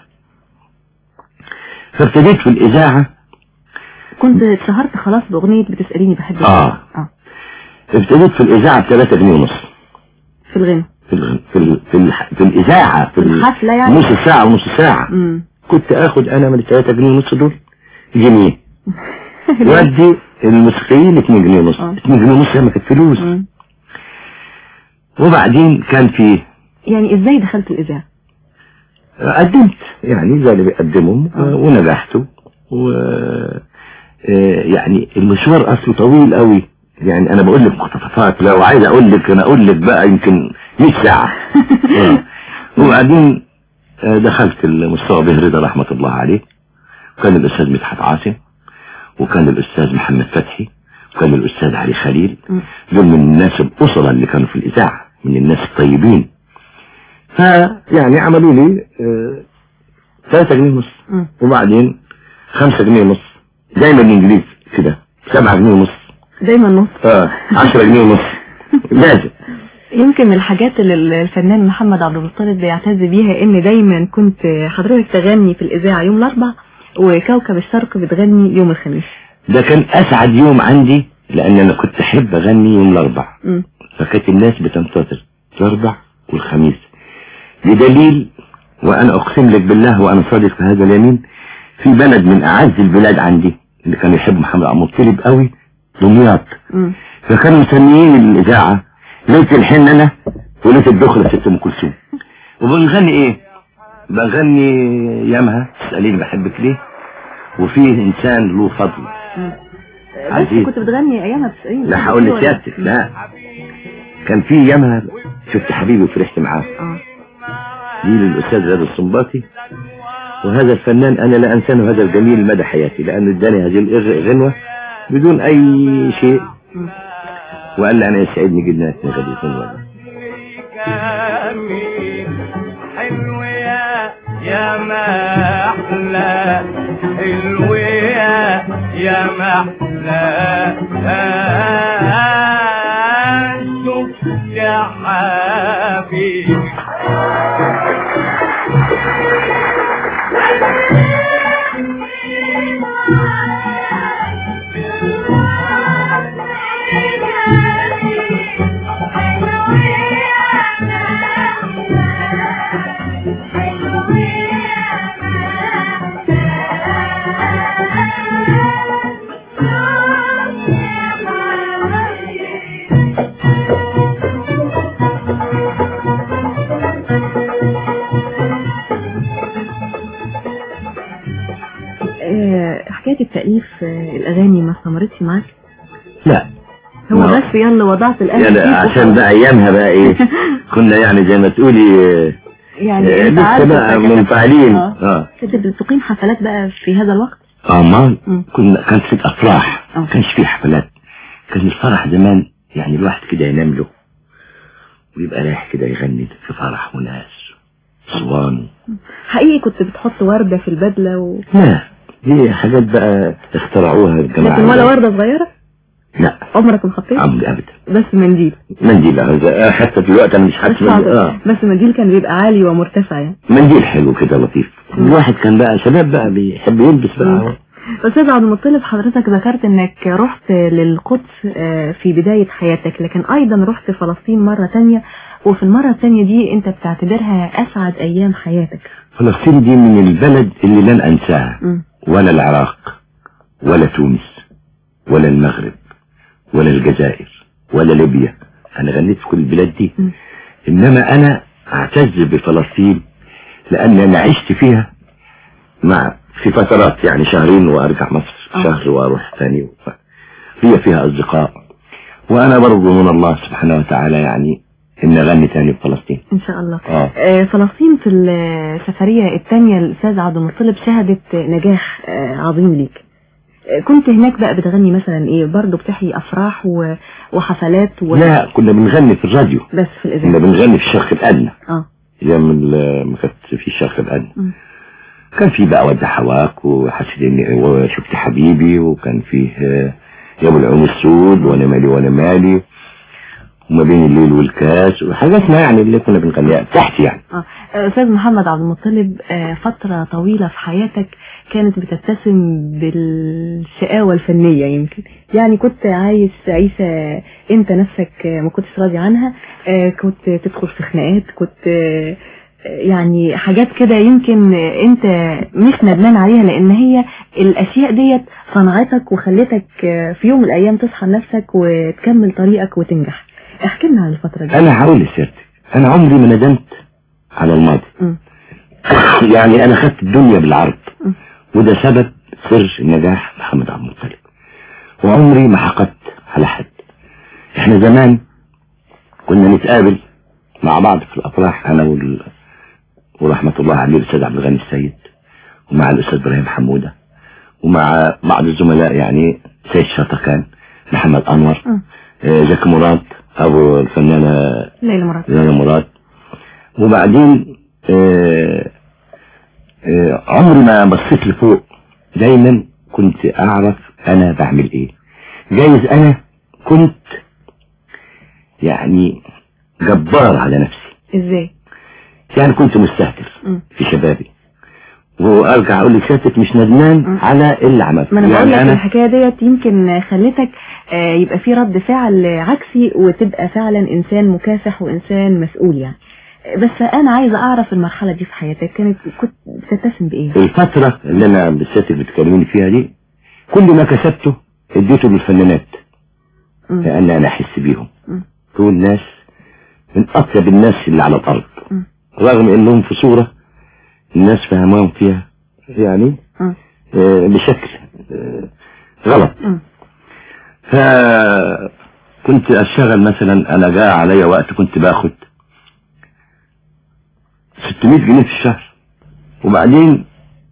فابتديت في الإذاعة. كنت اتشهرت خلاص بأغنية بتسأليني بحبك؟ ابتديت في الإذاعة ب3 جنيه ونص. في الغنى في الإذاعة في الحفلة يعني نص ساعة ونص ساعة. كنت اخد انا من 3 جنيه ونص دول جنيه وادي الموسيقيين 2 جنيه ونص. 2 جنيه ونص ما كانت فلوس. وبعدين كان في يعني ازاي دخلت الإذاعة؟ قدمت يعني زي اللي بيقدمهم ونجحت يعني المشوار اصله طويل قوي. يعني انا بقول لك مقتطفات، لو عايز اقول لك انا اقول لك بقى يمكن 100 ساعة. وبعدين دخلت المستوى به رضا رحمة الله عليه، وكان الأستاذ مدحت عاصم، وكان الأستاذ محمد فتحي، وكان الأستاذ علي خليل. دول من الناس الأسرة اللي كانوا في الإذاعة، من الناس الطيبين. فيعني عملوا لي 3 جنيه ونص، وبعدين 5 جنيه ونص، دايما الإنجليز كده 7 جنيه ونص، دايما نص، 10 جنيه ونص لازم. يمكن من الحاجات اللي الفنان محمد عبد المطلب بيعتز بيها ان دايما كنت حضرتك تغني في الإذاعة يوم الأربع وكوكب الشرق بتغني يوم الخميس. ده كان أسعد يوم عندي، لأن أنا كنت أحب أغني يوم الأربع. فكانت الناس بتنتظر الأربع والخميس، بدليل وأنا أقسم لك بالله وأنا صادق في هذا اليمين، في بلد من أعز البلاد عندي اللي كان يحب محمد عبد المطلب قوي، دمياط. فكانوا مسميين الإذاعة ليلة الحنة وليلة الدخلة ست أم كلثوم. وبنغني إيه؟ بغني يامها تسأليني بحبك ليه، وفيه إنسان له فضل. بس كنت بتغني أيامها بتسأليني؟ لا هقول لسيادتك، لا كان في يامها شفت حبيبي وفرحت معاه، دي للأستاذ رياض السنباطي. وهذا الفنان أنا لا أنسانه هذا الجميل مدى حياتي، لأنه اداني هذه الغنوة بدون أي شيء، وقال لي أنا يسعدني جدا أن تغني الغنوة. حلو يا محلى، حلو يا محلى، شوف يا حبيبي. حكاية التأليف الأغاني ما استمرتش معاك؟ لا هو بس يلا وضعت الآلة يلا عشان بقى أيامها بقى إيه كنا يعني زي ما تقولي يعني لسه بقى منفعلين. كنت بتقيم حفلات بقى في هذا الوقت؟ ما كانت في أفراح، ما كانش في حفلات. كان الفرح زمان يعني الواحد كده ينام له ويبقى رايح كده يغني في فرح وناس صوان. حقيقي كنت بتحط وردة في البدلة لا دي حاجات بقى اخترعوها الجماعة. لكن ولا وردة صغيرة؟ لا عمرك ما حطيت؟ ابدا. بس منديل حتى دلوقتي انا مش حاطط منديل. بس منديل كان بيبقى عالي ومرتفع يعني. منديل حلو كده لطيف. الواحد كان بقى شباب بقى بيحب يلبس بقى. أستاذ عبد المطلب، حضرتك ذكرت انك رحت للقدس في بداية حياتك، لكن ايضا رحت فلسطين مرة تانية، وفي المرة التانية دي انت بتعتبرها اسعد ايام حياتك. فلسطين دي من البلد اللي لن انساها، ولا العراق ولا تونس ولا المغرب ولا الجزائر ولا ليبيا. انا غنيت في كل البلاد دي. انما انا اعتز بفلسطين لان انا عشت فيها في فترات، يعني شهرين وارجع مصر، شهر واروح ثاني. هي فيها اصدقاء، وانا برضو من الله سبحانه وتعالى يعني ان اغني ثاني بفلسطين ان شاء الله. فلسطين في السفرية الثانية الاستاذ عبد المطلب شهدت نجاح عظيم ليك. كنت هناك بقى بتغني مثلا ايه؟ برضو بتحيي افراح وحفلات لا كنا بنغني في الراديو بس في الاذاعه. كنا بنغني في الشرق الادنى. ايام ما كانت في الشرق الادنى. كان في بقى ودع هواك وحسيت اني وشفت حبيبي، وكان فيه يا ابو العيون السود وانا مالي وانا مالي، وما بين الليل والكاس وحاجاتنا يعني اللي كنا بنغنيها تحت يعني. أستاذ محمد عبد المطلب، فترة طويلة في حياتك كانت بتتسم بالشقاوة الفنية يمكن، يعني كنت عايش عيشة انت نفسك ما كنتش راضي عنها، كنت تدخل في خناقات، كنت يعني حاجات كده يمكن انت مش ندمان عليها، لان هي الاشياء ديت صنعتك وخلتك في يوم من الايام تصحى لنفسك وتكمل طريقك وتنجح. احكي لنا عن الفترة دي. انا هقول لسيادتك، انا عمري ما ندمت على الماضي. يعني انا خدت الدنيا بالعرض، وده سبب سر نجاح محمد عبد المطلب، وعمري ما حقدت على حد. احنا زمان كنا نتقابل مع بعض في الافراح، انا ورحمة الله عليه الاستاذ عبد الغني السيد، ومع الاستاذ ابراهيم حمودة، ومع بعض الزملاء يعني سيد شاطكان، محمد انور، زكي مراد، ابو الفنانة ليلى مراد. وبعدين عمري ما بصيت لفوق، دايما كنت اعرف انا بعمل ايه. جايز انا كنت يعني جبار على نفسي. ازاي؟ يعني كنت مستهتر في شبابي، وارجع اقول لك ساتك مش ندمان على اللي عملته. ما انا يعني بقول لك الحكايه ديت يمكن خلتك يبقى في رد فعل عكسي، وتبقى فعلا انسان مكافح وانسان مسؤول يعني. بس انا عايزه اعرف المرحله دي في حياتك كنت بتتسم بايه؟ الفتره اللي انا بالساتر بتكلمني فيها دي، كل ما كسبته اديته للفنانات، لان انا احس بيهم. دول ناس من اطيب الناس اللي على الارض، رغم انهم في صوره الناس فهمهم فيها يعني بشكل غلط. فكنت اشتغل مثلا، انا جاء عليا وقت كنت باخد 600 جنيه في الشهر، وبعدين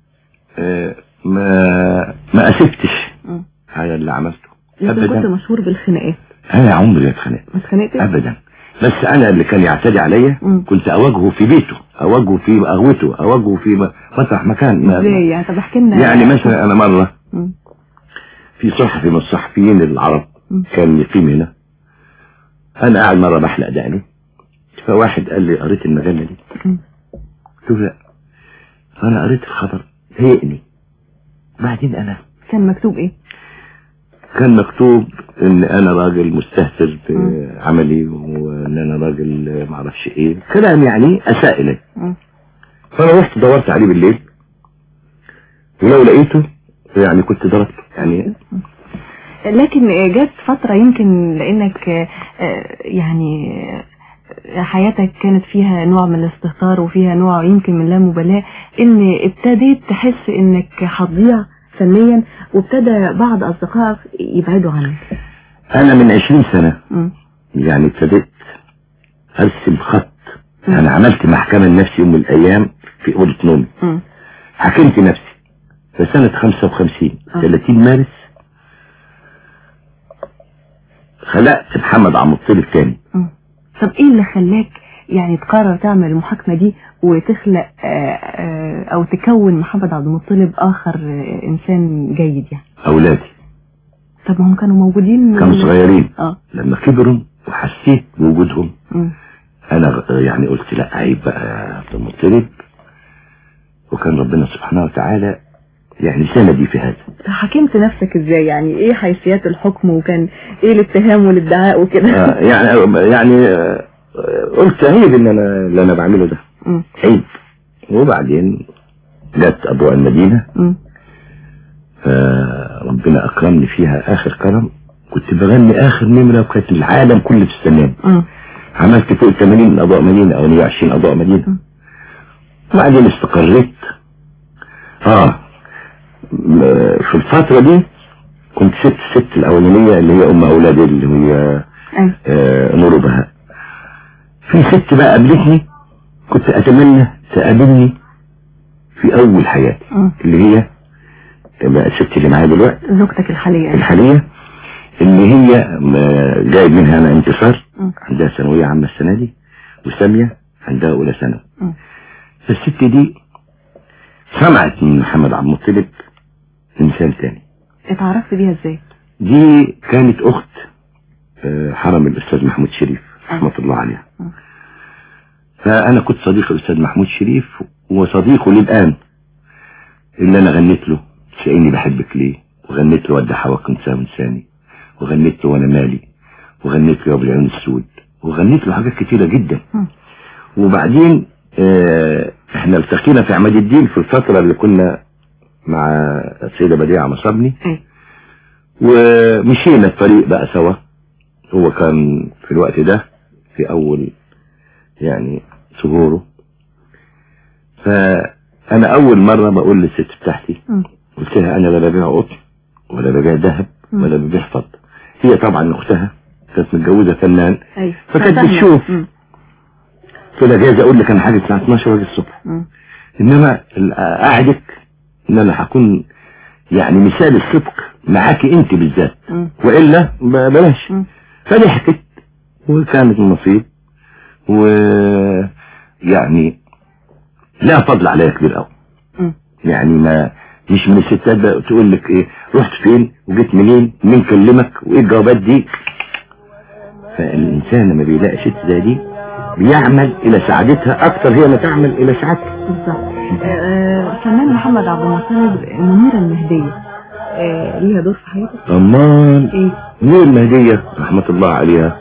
ما اسفتش هذا اللي عملته ابدا. كنت مشهور بالخناقات. انا عمري ما اتخانقت. ما اتخانقتش ابدا، بس انا اللي كان يعتدي عليا كنت اواجهه في بيته، اواجهه في قهوته، اواجهه في مطرح مكان. ازاي يعني؟ طب احكي لنا. يعني مثلا انا مره في صحفي من الصحفيين العرب كان يقيم هنا، انا قاعد مره بحلق دقني، فواحد قال لي قريت المجله دي؟ قلت له لا. فانا قريت الخبر ضايقني. بعدين انا كان مكتوب ايه؟ كان مكتوب ان انا راجل مستهتر بعملي، وان انا راجل معرفش ايه، كلام يعني اساء الي. فانا رحت دورت عليه بالليل، ولو لقيته يعني كنت ضربته يعني. لكن جت فترة يمكن لانك يعني حياتك كانت فيها نوع من الاستهتار وفيها نوع يمكن من اللامبالاة، ان ابتديت تحس انك هتضيع فنيا، وابتدى بعض اصدقائك يبعدوا عنك. انا من 20 سنة يعني ابتديت ارسم خط. انا عملت محكمة لنفسي يوم من الايام في اوضة نومي، حكمت نفسي في سنة 55 30 مارس خلقت محمد عبد المطلب تاني. طب ايه اللي خلاك يعني تقرر تعمل المحاكمة دي وتخلق او تكون محمد عبد المطلب اخر انسان جيد يعني؟ اولادي. طب هم كانوا موجودين؟ كانوا صغيرين. لما كبروا وحسيت بوجودهم انا يعني قلت لا، عيب بقى عبد المطلب، وكان ربنا سبحانه وتعالى يعني سندي في هذا. حكمت نفسك ازاي يعني؟ ايه حيثيات الحكم، وكان ايه الاتهام والادعاء وكده؟ يعني قلت عيب ان انا اللي انا بعمله ده عيب. وبعدين جت ابواب المدينة، فربنا اكرمني فيها اخر كرم. كنت بغني اخر نمرة، وكانت العالم كله تستناني. عملت فوق 80 اضواء مدينة او 120 اضواء مدينة. وبعدين استقريت. في الفترة دي كنت الست الاولانية اللي هي ام اولادي، اللي هي نور بهاء. في ست بقى قابلتني كنت اتمنى تقابلني في اول حياتي، اللي هي بقى الست اللي معايا دلوقتي، زوجتك الحالية اللي هي جايب منها انا انتصار، عندها ثانوية عامة السنة دي، وسامية عندها اولى ثانوي. فالست دي سمعت من محمد عبد المطلب انسان تاني. اتعرفت بيها ازاي؟ دي كانت اخت حرم الاستاذ محمود شريف رحمة الله عليها. فأنا كنت صديق الأستاذ محمود شريف وصديقه للآن، اللي أنا غنيت له شقيني بحبك ليه، وغنيت له ودي حواك انسان انساني، وغنيت له وانا مالي، وغنيت له يا ابو العين السود، وغنيت له حاجات كتيرة جدا. وبعدين احنا التقينا في عماد الدين في الفترة اللي كنا مع السيدة بديعة مصابني، ومشينا الطريق بقى سوا. هو كان في الوقت ده في اول يعني ظهوره، فانا اول مرة بقول للست بتاعتي، قلت لها انا لا ببيع قطن ولا ببيع ذهب ولا ببيع فضة. هي طبعا اختها كانت متجوزة فنان، فكانت بتشوف. قلت لها جايز اقول لك انا حاجة الساعة 12 واجي الصبح، انما اقعدك ان انا هكون يعني مثال الصدق معاكي انت بالذات، والا بلاش. فضحكت وكانت النصيب، ويعني لا فضل عليها كبير قوي. يعني ما مش من الستات بقى تقول لك ايه رحت فين وجيت منين مين كلمك وايه الجوابات دي. فالانسان لما بيلاقي ست زي دي بيعمل الى سعادتها اكتر هي ما تعمل الى سعادتها. بالظبط. الفنان محمد عبد المطلب، منيرة المهدية ليها دور في حياتك؟ طمان ايه؟ منيرة المهدية رحمة الله عليها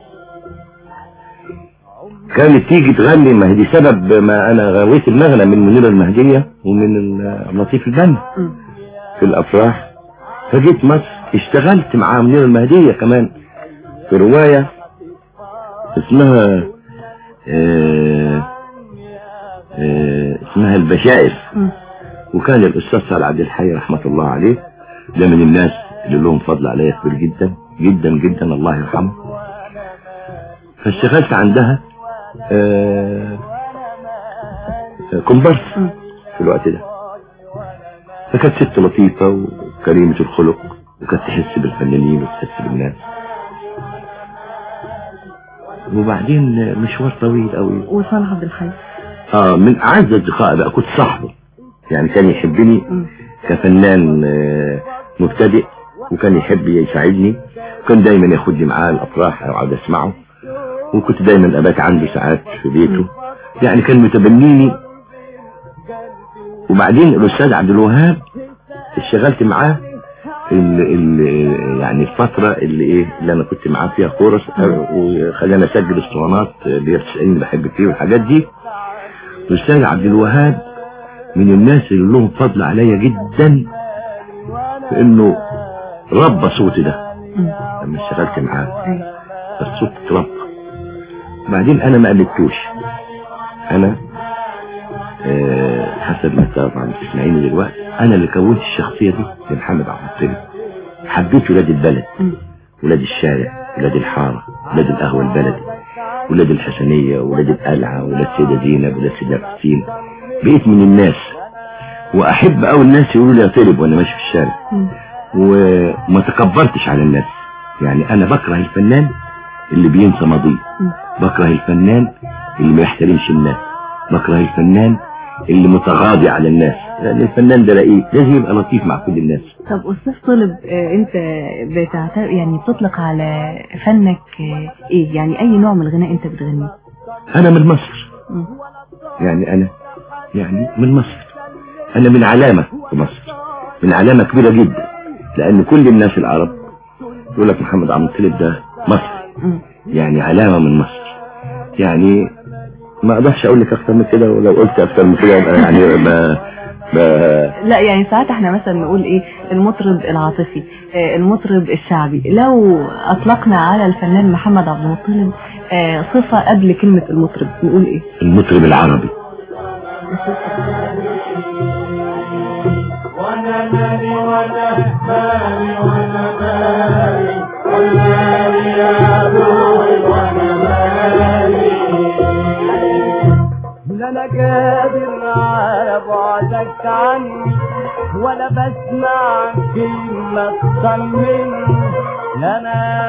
كانت تيجي تغني، ما هي دي سبب ما انا غويت المغنى من منيرة المهدية ومن لطيف البنا في الافراح. فجيت مصر اشتغلت مع منيرة المهدية كمان في رواية اسمها اسمها البشائر، وكان الاستاذ صالح عبد الحي رحمة الله عليه ده من الناس اللي لهم فضل عليا كبير جدا جدا جدا، الله يرحمه. فاشتغلت عندها كومبارس في الوقت ده. فكانت ست لطيفة وكريمة الخلق، وكانت تحس بالفنانين وتحس بالناس. وبعدين مشوار طويل قوي. وصالح عبد الحي من اعز اصدقائي بقى، كنت صاحبه يعني، كان يحبني كفنان مبتدئ، وكان يحب يساعدني، وكان دايما ياخدني معاه الافراح اقعد اسمعه، وكنت دايما ابات عنده ساعات في بيته، يعني كان متبنيني. وبعدين الاستاذ عبد الوهاب اشتغلت معاه يعني الفترة اللي انا كنت معاه فيها كورس، وخلاني اسجل اسطوانات اللي هي بتسألني بحب فيه والحاجات دي. الاستاذ عبد الوهاب من الناس اللي لهم فضل عليا جدا في انه ربى صوتي ده لما اشتغلت معاه، الصوت اتربى. بعدين انا ما قلدتوش، انا حسب ما طبعا تسمعيني دلوقتي، انا اللي كونت الشخصية دي لمحمد عبد المطلب. حبيت ولاد البلد، ولاد الشارع، ولاد الحارة، ولاد القهوة البلدي، ولاد الحسنية، ولاد القلعة، ولاد سيدة زينب، ولاد سيدة فسين. بقيت من الناس، واحب اوي الناس يقولوا لي يا طلب وانا ماشي في الشارع، وما تكبرتش على الناس. يعني انا بكره الفنان اللي بينسى ماضيه، بكره الفنان اللي ما يحترمش الناس، بكره الفنان اللي متغاضي على الناس، لان الفنان ده رقيق لازم يبقى لطيف مع كل الناس. طب استاذ طلب، انت يعني بتطلق على فنك ايه؟ يعني اي نوع من الغناء انت بتغنيه؟ انا من مصر، يعني انا يعني من مصر، انا من علامة في مصر، من علامة كبيرة جدا، لان كل الناس العرب يقول لك محمد عبد المطلب ده مصر، يعني علامة من مصر. يعني ما اقدرش اقول لك اكتر من كده، ولو قلت اكتر من كده يعني لا يعني ساعات احنا مثلا نقول ايه المطرب العاطفي، المطرب الشعبي. لو اطلقنا على الفنان محمد عبد المطلب صفة قبل كلمة المطرب نقول ايه؟ المطرب العربي. وانا مالي وانا مالي وانا مالي والمالي يا ابوي وانا مالي، لا انا قادر على بعدك عني ولا بسمع كلمة تطمن، لا انا.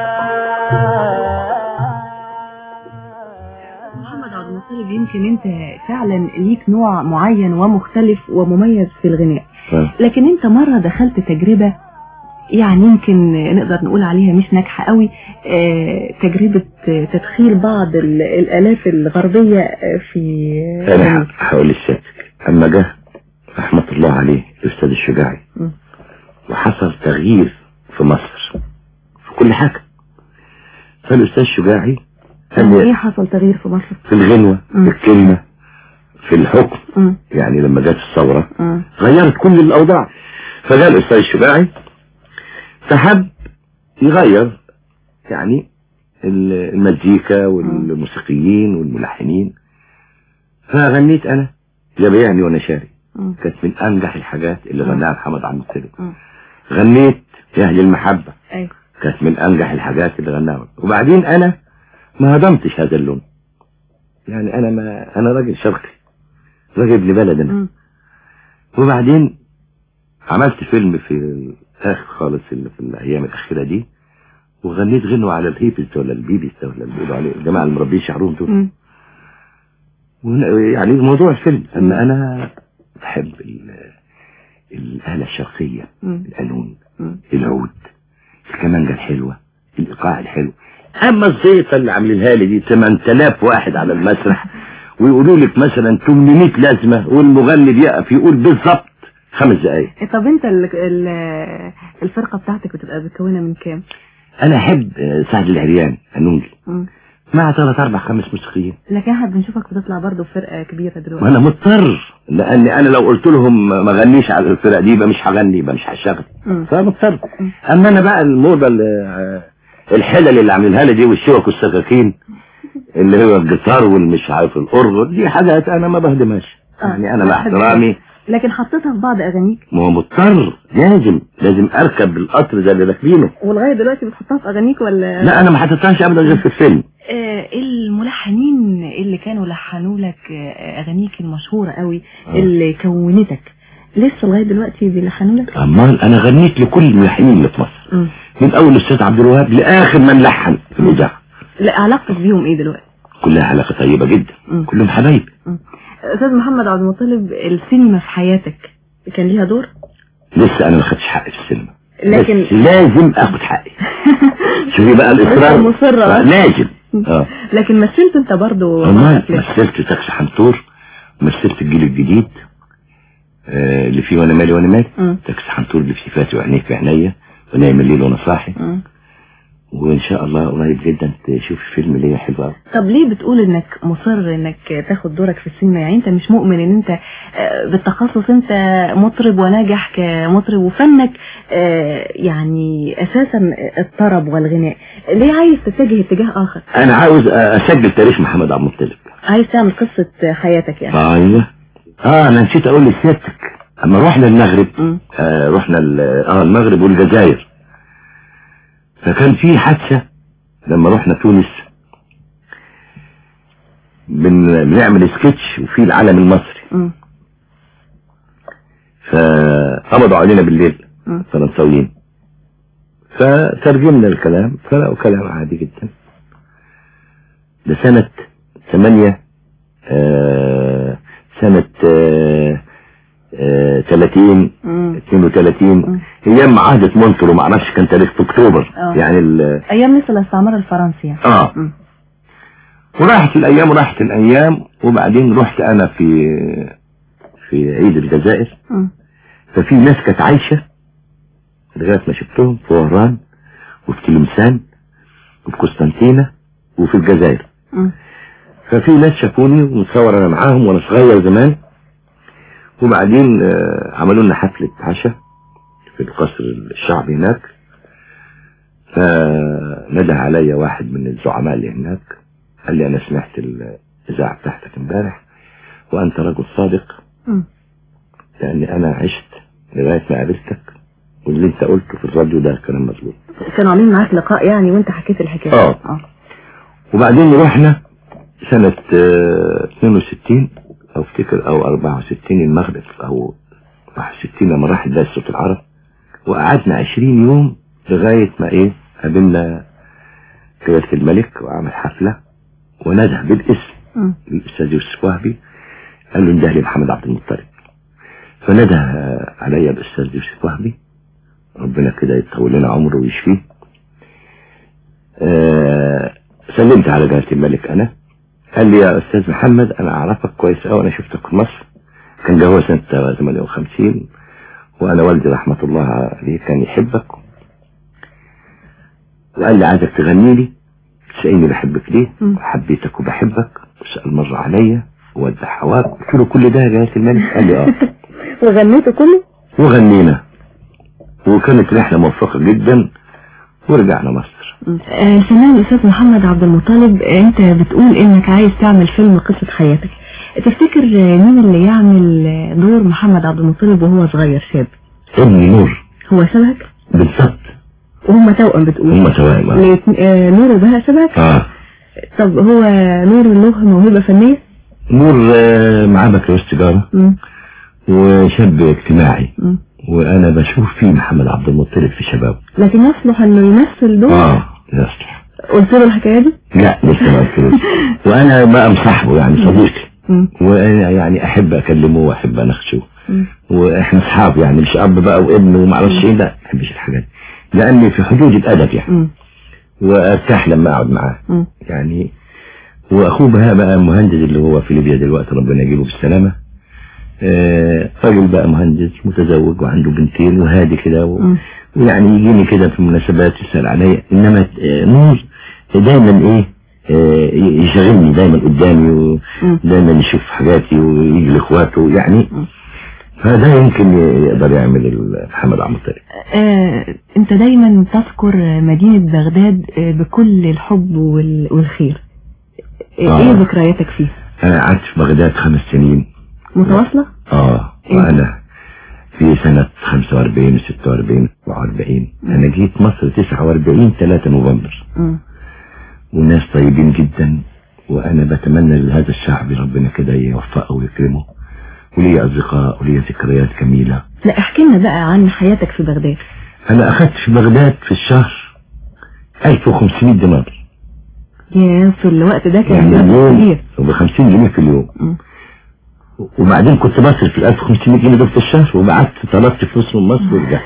محمد عبد المطلب، يمكن انت فعلا ليك نوع معين ومختلف ومميز في الغناء، لكن انت مرة دخلت تجربة يعني يمكن نقدر نقول عليها مش ناجحة قوي، تجربة تدخيل بعض الآلات الغربية في انا هقول لسيادتك، اما جه رحمة الله عليه الاستاذ الشجاعي وحصل تغيير في مصر في كل حاجة، فالاستاذ الشجاعي يعني ايه حصل تغيير في مصر؟ في الغنوة، في الكلمة، في الحكم. يعني لما جت الثورة غيرت كل الاوضاع، فجاء الاستاذ الشجاعي فحب يغير يعني المزيكا والموسيقيين والملحنين، فغنيت انا يا بيعني وانا شاري، كانت من انجح الحاجات اللي غناها محمد عبد المطلب. غنيت يا اهل المحبة، كانت من انجح الحاجات اللي غناها. وبعدين انا ما هضمتش هذا اللون، يعني انا راجل شرقي، راجل ابن بلدنا. وبعدين عملت فيلم في اخر خالص اللي في الايام الاخيره دي، وغنيت غنوة على الهيبس ولا البيبيس ولا اللي بيقولوا عليه الجماعه اللي مربين شعرهم دول. يعني موضوع الفيلم ان انا بحب الآلة الشرقية، القانون، العود، الكمانجة الحلوة، الإيقاع الحلو. أما الزيطة اللي عاملينها لي دي 8000 واحد على المسرح ويقولوا لك مثلا 800 لازمة، والمغني بيقف يقول بالظبط 5 دقايق. طب انت الفرقة بتاعتك بتبقى متكونة من كام؟ أنا أحب سعد العريان النونجي مع 3 4 5 موسيقيين. لكن احنا بنشوفك بتطلع برضه في فرقة كبيرة دلوقتي. ما انا مضطر، لان انا لو قلت لهم ما غنيش على الفرقة دي يبقى مش هغني، يبقى مش هشتغل، فمضطر. اما انا بقى الموضة الحلل اللي عاملينها لي دي والشوك والسكاكين اللي هو الجيتار والمش عارف الأورغل، دي حاجات انا ما بهدمهاش. يعني انا مع احترامي، لكن حطيتها في بعض اغانيك. ما هو مضطر، لازم اركب القطر زي اللي راكبينه. ولغايه دلوقتي بتحطها في اغانيك ولا؟ لا انا ما حطيتهاش ابدا غير في الفيلم. الملحنين اللي كانوا لحنوا لك اغانيك المشهوره قوي اللي كونتك لسه لغايه دلوقتي بيلحنوا لك؟ امال انا غنيت لكل الملحنين اللي في مصر، من اول الاستاذ عبد الوهاب لاخر من لحن في الاذاعه. لا علاقتك بيهم ايه دلوقتي؟ كلها علاقه طيبه جدا، كلهم حبايب. استاذ محمد عبد المطلب، السينما في حياتك كان ليها دور؟ لسه انا ما خدتش حقي في السينما، لكن بس لازم اخد حقي. شوفي بقى الاصرار، مصرة لازم. لكن مثلت انت برضو؟ مثلت تاكسي حنطور، مثلت الجيل الجديد اللي فيه وانا مالي وانا مالي، تاكسي حنطور اللي فيه فاتي وعينيك في عينيا ونايم الليل وانا صاحي. وان شاء الله قريب جدا تشوف فيلم ليا حلو قوي. طب ليه بتقول انك مصر انك تاخد دورك في السينما؟ يعني انت مش مؤمن ان انت بالتخصص انت مطرب وناجح كمطرب وفنك يعني اساسا الطرب والغناء، ليه عايز تتجه اتجاه اخر؟ انا عاوز اسجل تاريخ محمد عبد المطلب، عايز تعمل قصة حياتك يعني. ايوه. انا نسيت اقول لسيادتك، اما رحنا المغرب رحنا المغرب والجزائر، فكان في حادثة لما رحنا تونس، بنعمل سكتش وفي العلم المصري، فقبضوا علينا بالليل فرنساويين، فترجمنا الكلام فلقوا كلام عادي جدا. ده سنة 8 سنة 30 32 ايام عهدة مونترو، ما اعرفش كان تاريخ في اكتوبر يعني ايام لسه الاستعمار الفرنسي يعني. وراحت الايام وبعدين رحت انا في عيد الجزائر، ففي ناس كانت عايشة لغاية ما شفتهم في وهران وفي تلمسان وفي قسطنطينة وفي الجزائر. ففي ناس شافوني ومتصور انا معاهم وانا صغير زمان، وبعدين عملوا لنا حفلة عشاء في القصر الشعبي هناك، فندى عليا واحد من الزعماء اللي هناك قال لي انا سمعت الاذاعه بتاعتك امبارح وانت رجل صادق، لاني انا عشت لغايه ما قابلتك واللي انت قلته في الراديو ده كلام مظبوط. كانوا عاملين معاك لقاء يعني وانت حكيت الحكايه؟ وبعدين رحنا سنه 62 او افتكر او 64 المغرب او 61 لما راح درس صوت العرب، وقعدنا 20 يوم لغايه ما قابلنا جلالة الملك وعمل حفله ونده بالاسم الاستاذ يوسف وهبي، قال له انده لي محمد عبد المطلب، فنده عليا الاستاذ يوسف وهبي ربنا كده يطول لنا عمره ويشفيه. سلمت على جلالة الملك انا، قال لي يا استاذ محمد انا اعرفك كويس قوي، انا شفتك في مصر. كان جوه سنة 58 وانا والدي رحمة الله عليه كان يحبك، وقال لي عايزك تغني لي تسألني بحبك ليه وحبيتك وبحبك وسأل مرة عليا وودع هواك. قلت له كل ده يا جلالة الملك؟ قال لي اه. وغنيته كله؟ وغنينا وكانت رحلة موفقة جدا ورجعنا مصر. الفنان الأستاذ محمد عبد المطلب، انت بتقول انك عايز تعمل فيلم قصة حياتك، تفتكر مين اللي يعمل دور محمد عبد المطلب وهو صغير شاب؟ ابني نور. هو شبهك؟ بالظبط. وهم توأم بتقول؟ هم توأم. نور وبهاء شبهك؟ طب هو نور له موهبة فنية؟ نور معاه بكالوريوس تجارة وشاب اجتماعي، وانا بشوف فيه محمد عبد المطلب في شبابه. لكن يصلح انه يمثل دور؟ يصلح. قلت له الحكاية دي؟ لا لسه ما قلتلوش. وانا بقى مصاحبه يعني صديقي، وانا يعني احب اكلمه واحب اناقشه، واحنا اصحاب يعني مش اب بقى وابن وما اعرفش ايه، لا ما بحبش الحاجات دي لاني في حدود الادب يعني. وارتاح لما اقعد معاه يعني. واخوه بقى مهندس اللي هو في ليبيا دلوقتي، ربنا يجيبه بالسلامه. راجل بقى مهندس متزوج وعنده بنتين وهادي كده ويعني يجيني كده في المناسبات يسأل عليا. انما نور دايما يشغلني دايما قدامي ودايما يشوف حاجاتي ويجي لاخواته يعني. فده يمكن يقدر يعمل محمد عبد المطلب. انت دايما تذكر مدينة بغداد بكل الحب والخير. ايه ذكرياتك فيها؟ انا قعدت في بغداد 5 سنين متواصلة؟ وانا في سنة 45 و46 و40. انا جيت مصر 49 3 نوفمبر. والناس طيبين جدا، وانا بتمنى لهذا الشعب ربنا كده يوفقه ويكرمه، ولي اصدقاء ولي ذكريات جميلة. لا احكي لنا بقى عن حياتك في بغداد. انا اخدت في بغداد في الشهر 1500 دينار. يا في الوقت ده كان يعني كبير. وب50 جنيه في اليوم. وبعدين كنت بصرف في 1500 جنيه دول في الشهر، وبعت طلبت فلوس من مصر ورجعت.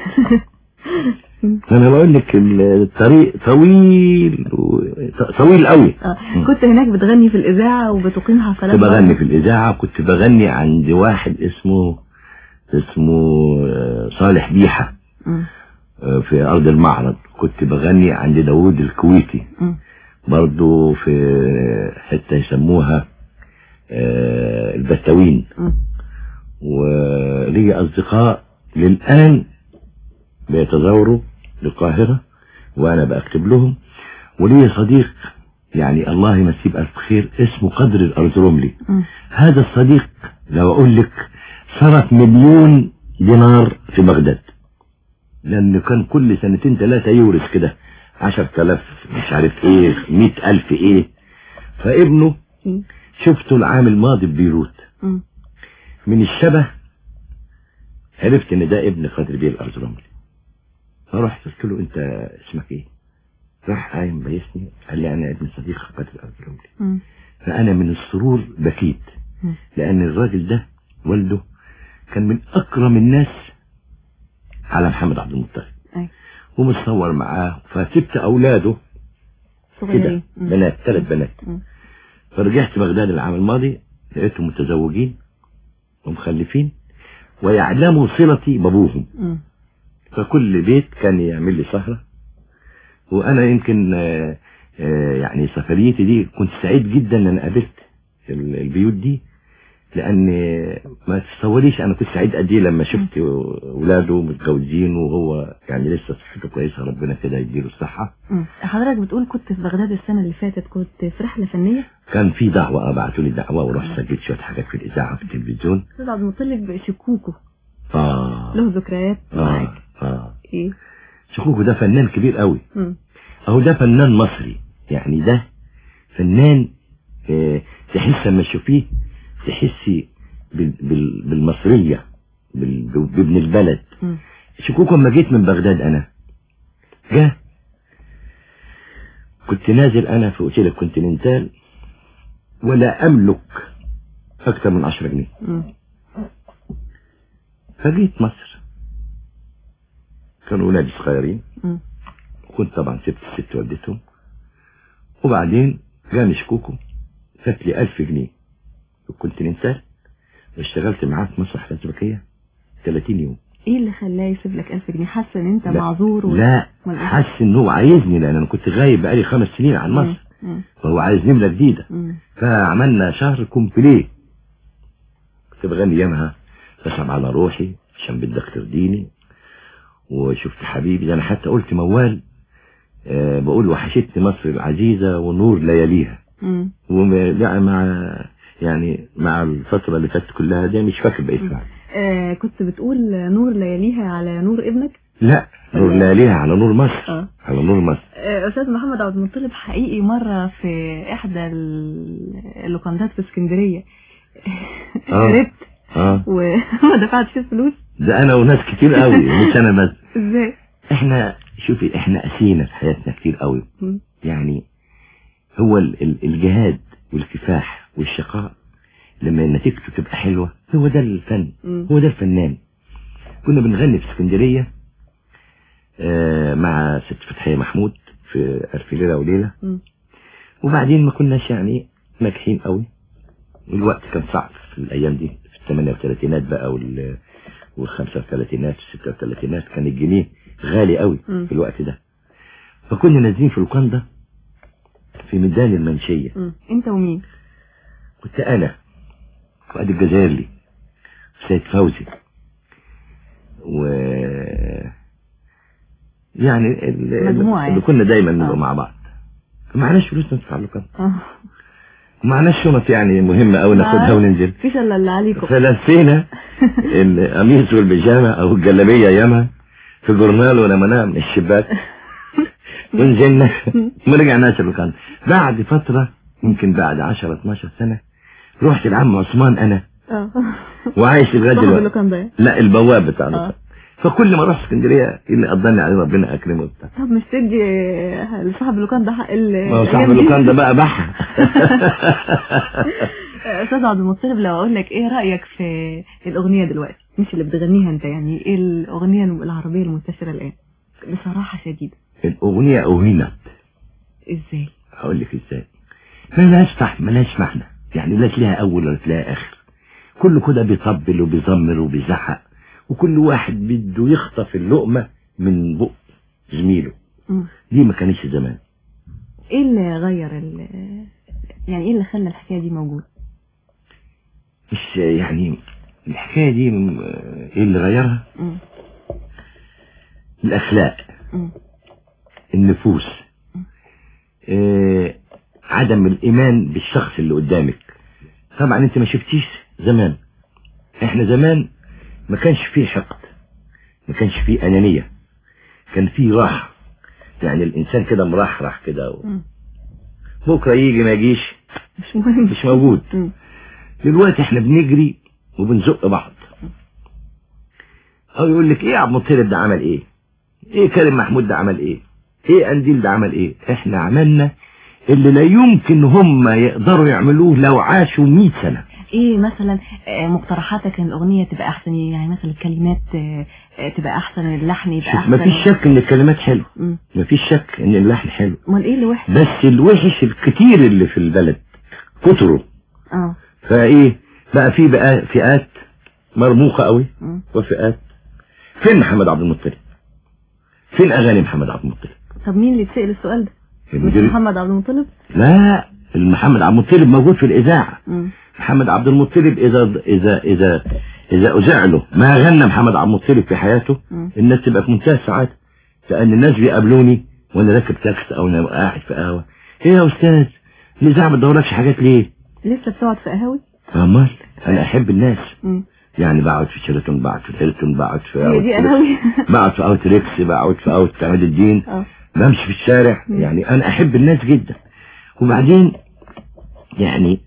انا بقول لك الطريق طويل طويل قوي. كنت هناك بتغني في الاذاعه وبتقيم حفلات؟ كنت بغني في الاذاعه، كنت بغني عند واحد اسمه صالح بيحة في ارض المعرض. كنت بغني عند داوود الكويتي برضو في حتة يسموها البتاوين. ولي اصدقاء للآن بيتزوروا للقاهرة وانا بكتب لهم. ولي صديق يعني الله يمسيه بألف خير اسمه قدر الأرزرملي. هذا الصديق لو اقول لك صرف 1,000,000 دينار في بغداد، لانه كان كل 2 3 يورث كده 10,000 مش عارف ايه 100,000 ايه. فابنه شفته العام الماضي ببيروت. من الشبه عرفت ان ده ابن قدر بيه الأرزرملي. فرحت قلت له انت اسمك ايه؟ راح قايم بيسني قال لي انا ابن صديق قدر الأرزرملي. فانا من السرور بكيت، لان الراجل ده والده كان من اكرم الناس على محمد عبد المطلب ومتصور معاه. فسبت اولاده كده بنات 3 بنات. فرجعت بغداد العام الماضي لقيتهم متزوجين ومخلفين ويعلموا صلتي بابوهم. فكل بيت كان يعمل لي سهرة. وانا يمكن يعني سفريتي دي كنت سعيد جدا ان انا قابلت البيوت دي، لان ما تتصوريش انا كنت سعيد قد ايه لما شفت اولاده متجوزين وهو يعني لسه صحته كويسه ربنا كده يديله الصحه. حضرتك بتقول كنت في بغداد السنه اللي فاتت، كنت في رحله فنيه؟ كان في دعوه بعتوا لي دعوه ورحت سجلت شويه حاجات في الاذاعه في التلفزيون. استاذ عبد المطلب شكوكو له ذكريات معاك؟ ايه شكوكو ده فنان كبير قوي. اهو ده فنان مصري يعني، ده فنان تحس لما تشوفيه تحسي بالمصرية بابن البلد. شكوكو لما جيت من بغداد انا كنت نازل انا في اوتيل الكونتيننتال ولا املك اكتر من 10 جنيه. فجيت مصر كانوا ولادي صغيرين. كنت طبعا سبت الست والدتهم. وبعدين جاني شكوكو فات لي 1000 جنيه وكنت ننساه، واشتغلت معاه في مسرح الأزبكية 30 يوم. ايه اللي خلاه يسيب لك 1000 جنيه؟ حاسه ان انت معذور لا حاسس ان هو عايزني، لان انا كنت غايب بقالي 5 سنين عن مصر، وهو عايز نملة جديدة. فعملنا شهر كومبليه. كنت بغني يامها بصعب على روحي عشان بدك ترضيني، وشفت حبيبي ده، انا حتى قلت موال بقول وحشتني مصر العزيزة ونور لياليها. مع الفترة اللي فاتت كلها دي مش فاكر بقيت فعلا. كنت بتقول نور لياليها على نور ابنك؟ لا، نور لياليها على نور مصر. على نور مصر. أستاذ محمد عبد المطلب حقيقي مرة في إحدى اللوكاندات في اسكندرية هربت وما دفعتش فلوس. ده أنا وناس كتير قوي مش أنا بس. إزاي؟ شوفي احنا قسينا في حياتنا كتير قوي. يعني هو الجهاد والكفاح والشقاء لما نتيجته تبقى حلوة هو ده الفن. هو ده الفنان. كنا بنغني في اسكندرية مع ست فتحية محمود في 1000 ليلة وليلة. وبعدين ما كناش يعني ناجحين قوي، والوقت كان صعب في الايام دي، في ال38 بقى وال35 وال36 كان الجنيه غالي قوي في الوقت ده. فكنا نازلين في القندة في ميدان المنشية. انت ومين؟ كنت انا وادي الجزائري سيد فوزي يعني اللي كنا دايما نبقى مع بعض. فمعناش فلوس ندفع له، معناش شنط يعني مهمة قوي ناخدها وننزل، مفيش الا اللي عليكم. فلسينا القميص والبيجامة او الجلابية ايامها في جورنال ولما نام من الشباك ونزلنا ما رجعناش اللوكان. بعد فترة يمكن بعد 10-12 سنة رحت العم عثمان انا وعايش لغاية دلوقتي. لا البواب بتاع اللوكان. فكل ما اروح اسكندريه اللي قدرني عليه ربنا اكرمه وبتاع. طب مش تدي لصاحب اللوكان ده حق ما هو صاحب اللوكان ده بقى بحر. استاذ عبد المطلب، لو اقول لك ايه رايك في الاغنيه دلوقتي، مش اللي بتغنيها انت، يعني ايه الاغنيه العربيه المنتشره الان بصراحه شديده؟ الاغنيه اوهنت. ازاي؟ هقول لك ازاي. ملهاش معنى، يعني لا لها اول ولا لها اخر. كله كده بيطبل وبيزمر وبيزحق، وكل واحد بده يخطف اللقمة من بق زميله. دي ما كانش زمان. ايه اللي غير يعني ايه اللي خلى الحكاية دي موجودة؟ مش يعني الحكاية دي ايه اللي غيرها؟ الاخلاق، النفوس، عدم الايمان بالشخص اللي قدامك. طبعا انت ما شفتيش زمان. احنا زمان ما كانش فيه حقد، ما كانش فيه أنانية، كان فيه راحة. يعني الإنسان كده مرحرح كده بكرة يجي ما يجيش مش موجود. دلوقتي احنا بنجري وبنزق بعض، او يقول لك ايه عبد المطلب ده عمل ايه، ايه كريم محمود ده عمل ايه، ايه قنديل ده عمل ايه. احنا عملنا اللي لا يمكن هم يقدروا يعملوه لو عاشوا 100 سنة. ايه مثلا مقترحاتك ان الاغنية تبقى احسن؟ يعني مثلا الكلمات تبقى احسن، اللحن يبقى احسن. مفيش شك ان الكلمات حلو، مفيش شك ان اللحن حلو. امال ايه اللي وحش؟ بس الوحش الكتير اللي في البلد كتروا. فايه بقى، في بقى فئات مرموقة قوي وفئات. فين محمد عبد المطلب؟ فين اغاني محمد عبد المطلب؟ طب مين اللي يتسأل السؤال ده؟ مش محمد عبد المطلب؟ لا، محمد عبد المطلب موجود في الاذاعه. محمد عبد المطلب اذا اذاع له ما غنى محمد عبد المطلب في حياته الناس تبقى في منتهى السعاده. لان الناس بيقابلوني وانا راكب تاكسي او انا قاعد في قهوه، ايه يا استاذ الاذاعه ما بتدوركش حاجات ليه؟ لسه بتقعد في قهاوي؟ امال انا احب الناس. يعني بقعد في شيراتون، بقعد في هيلتون، بقعد في بقعد في اوتريكس، بقعد في اوت عماد الدين، بمشي في الشارع. يعني انا احب الناس جدا. وبعدين يعني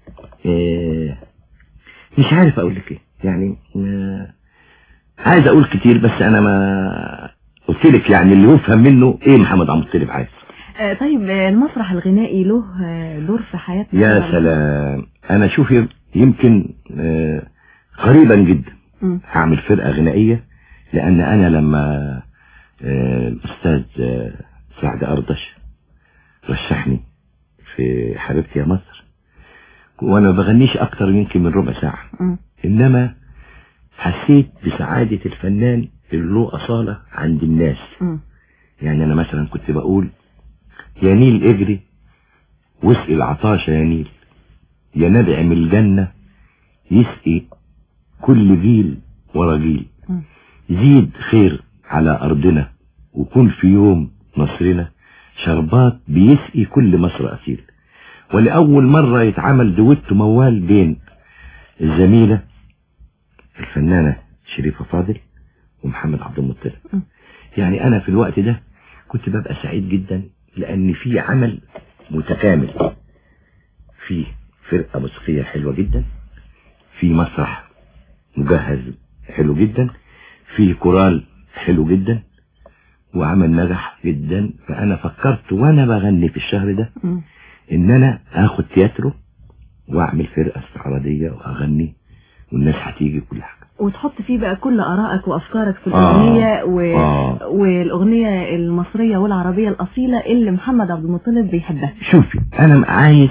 مش عارف اقول لك ايه، يعني عايز اقول كتير بس انا ما قلت لك يعني اللي يفهم منه ايه محمد عبد المطلب عايز. طيب المسرح الغنائي له دور في حياتنا؟ يا سلام. انا شوفي يمكن قريبا جدا هعمل فرقة غنائية، لان انا لما الأستاذ سعد أردش رشحني في حبيبتي يا مصر، وأنا بغنيش أكتر يمكن من ربع ساعة، إنما حسيت بسعادة الفنان اللي له أصالة عند الناس. يعني أنا مثلا كنت بقول يا نيل اجري واسقي العطاشة يا نيل، يا نبع من الجنة يسقي كل جيل ورا جيل، زيد خير على أرضنا وكون في يوم نصرنا شربات بيسقي كل مصر أصيل. ولأول مرة يتعمل دويتو موال بين الزميلة الفنانة شريفة فاضل ومحمد عبد المطلب. يعني أنا في الوقت ده كنت ببقى سعيد جدا، لأن في عمل متكامل، في فرقة موسيقية حلوة جدا، في مسرح مجهز حلو جدا، في كورال حلو جدا، وعمل نجح جدا. فأنا فكرت وأنا بغني في الشهر ده إن أنا آخد تياترو وأعمل فرقة استعراضية وأغني والناس هتيجي كل حاجة، وتحط فيه بقى كل آرائك وأفكارك في الأغنية والأغنية المصرية والعربية الأصيلة اللي محمد عبد المطلب بيحبها. شوفي أنا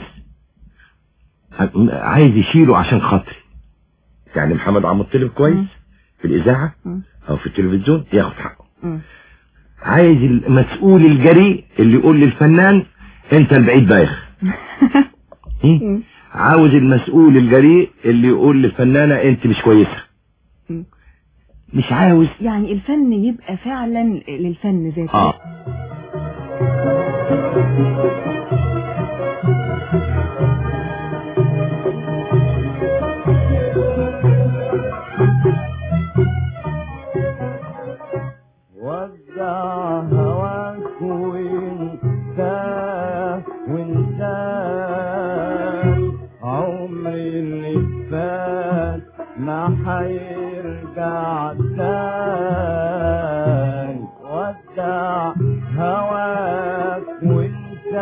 عايز يشيله عشان خاطري. يعني محمد عبد المطلب كويس في الإذاعة أو في التلفزيون ياخد حقه. عايز المسؤول الجريء اللي يقول للفنان أنت البعيد بايخ. عاوز المسؤول الجريء اللي يقول للفنانة أنت مش كويسة. مش عاوز يعني الفن يبقى فعلا للفن ذاته. ودع هواك وانت عمري اللي فات ما حيرجع تاني. ودع هواك وانت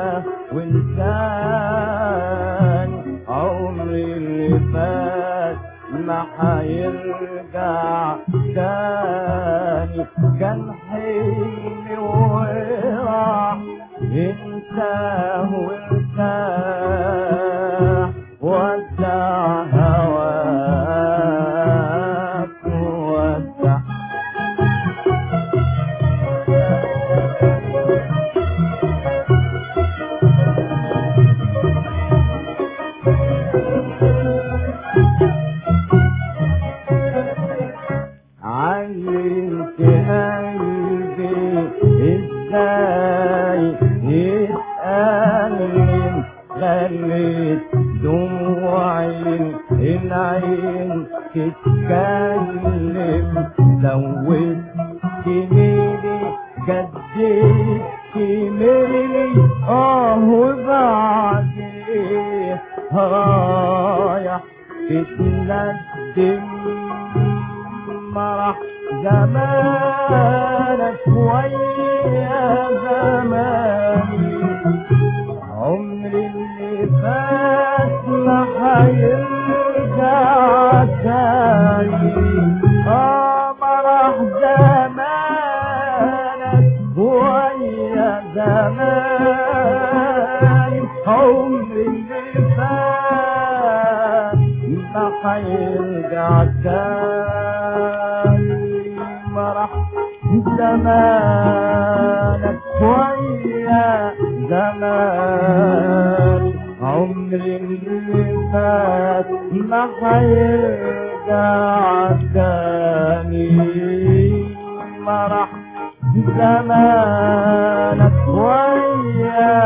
عمري اللي فات ما حيرجع تاني. كان حلمي وراح انت وارتاح. ودع هواك وودع علمت قلبي ازاي يتألم، خليت دموعي العين تتكلم، زودت ميلي جددت ميلي وبعدين رايح تتندم. مرح زمانك ويا زماني، عمري اللي فات ما حيرجع تاني. مرح زمانك ويا زماني، عمري اللي فات ما حيرجع تاني. مرح زمانك ويا زماني، عمري اللي فات ما حيرجع تاني. مرح زمانك ويا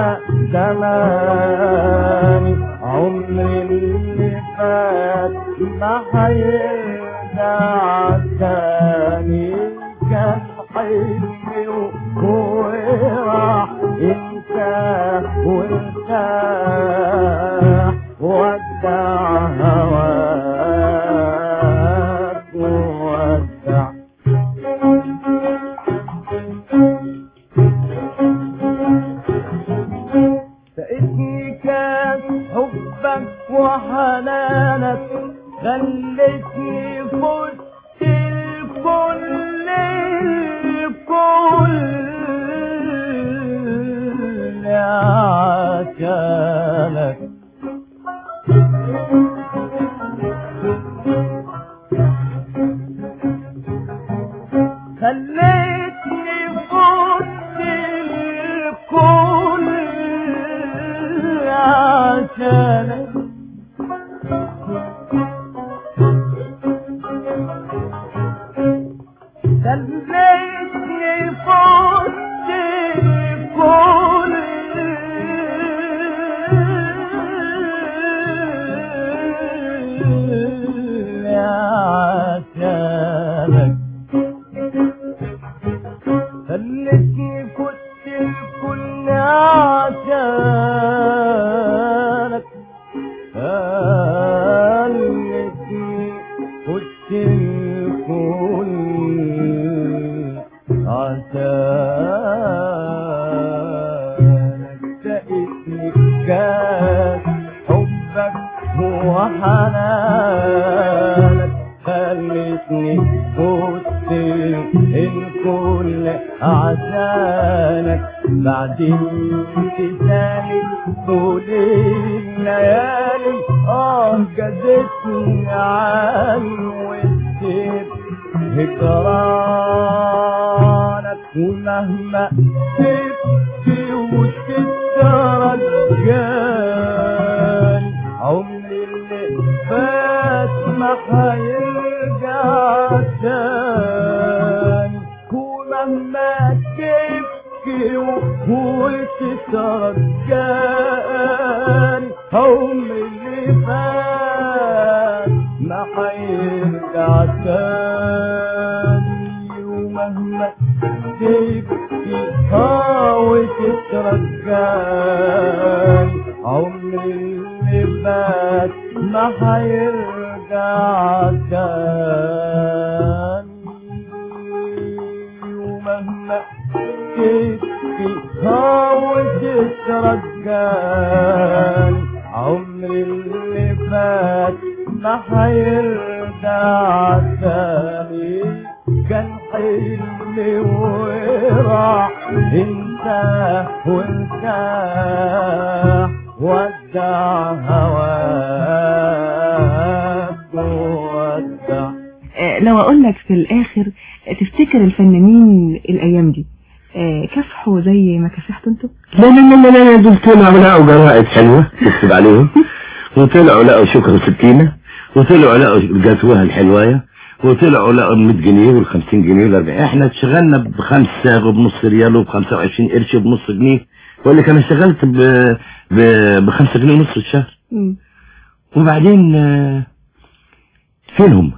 زماني، عمري اللي فات ما حيرجع تاني. كان حلمي وراح انت وارتاح. ودع هواك وودع فاتني كان حبك وحنانك خلتني فوت الكل الكل عشانك خلتني فت الكل عشانك خلتني فت الكل عشانك سقتني كاس حبك وحنانك خلتني فت الكل عشانك بعد امتثالي طول الليالي جدتني عالوتر هجرانك ومهما تبكي وتترجاني عمري اللي فات ما هيرجع تاني ومهما تبكي وتترجاني عمري اللي فات ما هيرجع تاني ومهما تبكي وتترجاني عمري اللي فات ما هيرجع تاني ومهما تبكي وتترجاني عمري اللي فات ما هيرجع تاني كان حلمي وراح انساه وارتاح ودع هواك وودع. لو اقول لك في الاخر تفتكر الفنانين الايام دي كافحوا زي ما كافحتوا انتوا؟ لا لا لا لا دول طلعوا لقوا جرائد حلوة تكتب عليهم وطلعوا لقوا شكر سكينة وطلعوا لقوا الجاتوها الحلواية وطلعوا لقوا 100 جنيه وال50 جنيه وال40. احنا اشتغلنا ب5 صاغ وبنص ريال وب25 قرش وبنص جنيه واللي كان اشتغلت ب5 جنيه ونص الشهر. وبعدين فين هم؟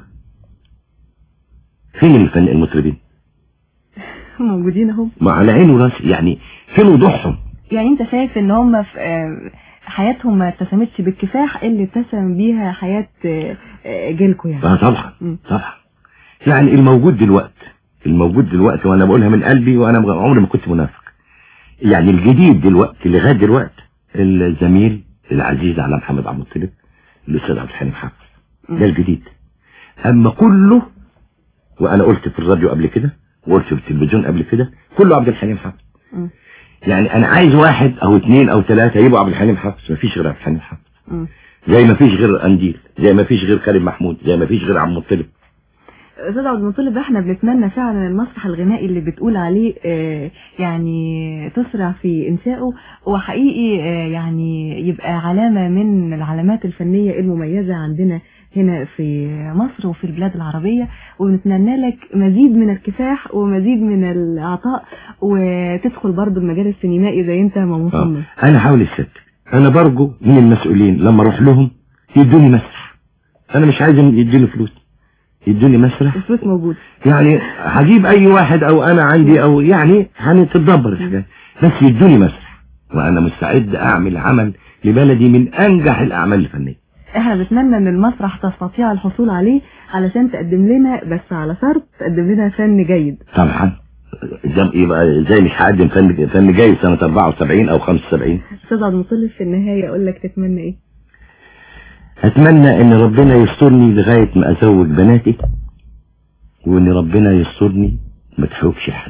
فين المطربين؟ موجودين اهم ما على عين وراسي يعني فين وضوحهم؟ يعني انت شايف ان هم في حياتهم ما اتسمتش بالكفاح اللي اتسم بيها حياة جيلكم يعني؟ طبعا طبعا. يعني الموجود دلوقتي وانا بقولها من قلبي وانا عمري ما كنت منافق. يعني الجديد دلوقتي لغايه دلوقتي الزميل العزيز على محمد عبد المطلب الاستاذ عبد الحليم حافظ ده الجديد. اما كله وانا قلت في الراديو قبل كده وقلت في التلفزيون قبل كده كله عبد الحليم حافظ. يعني انا عايز 1 أو 2 أو 3 يبقوا عبد الحليم حافظ. مفيش غير عبد الحليم حافظ زي ما فيش غير قنديل زي ما فيش غير كريم محمود زي ما فيش غير عبد المطلب. استاذ عبد المطلب احنا بنتمنى فعلا المسرح الغنائي اللي بتقول عليه يعني تسرع في انشائه وحقيقي يعني يبقى علامة من العلامات الفنية المميزة عندنا هنا في مصر وفي البلاد العربية ونتمنى لك مزيد من الكفاح ومزيد من العطاء وتدخل برضو المجال السينمائي زي انت ما مصمم. انا حاول الست انا برجو من المسؤولين لما اروح لهم يدوني مسرح. انا مش عايز يدوني فلوس يدوني مسرح. الفلوس موجود يعني هجيب اي واحد او انا عندي او يعني هنتدبر الحاجات بس يدوني مسرح وانا مستعد اعمل عمل لبلدي من انجح الاعمال الفنية. احنا بنتمنى ان المسرح تستطيع الحصول عليه علشان تقدم لنا بس على شرط تقدم لنا فن جيد. طبعا يبقى ازاي مش هقدم فن جيد سنة 74 او 75. استاذ عبد المطلب في النهاية اقول لك تتمنى ايه؟ اتمنى ان ربنا يسترني لغاية ما ازوج بناتي وان ربنا يسترني ما تحوكش حد.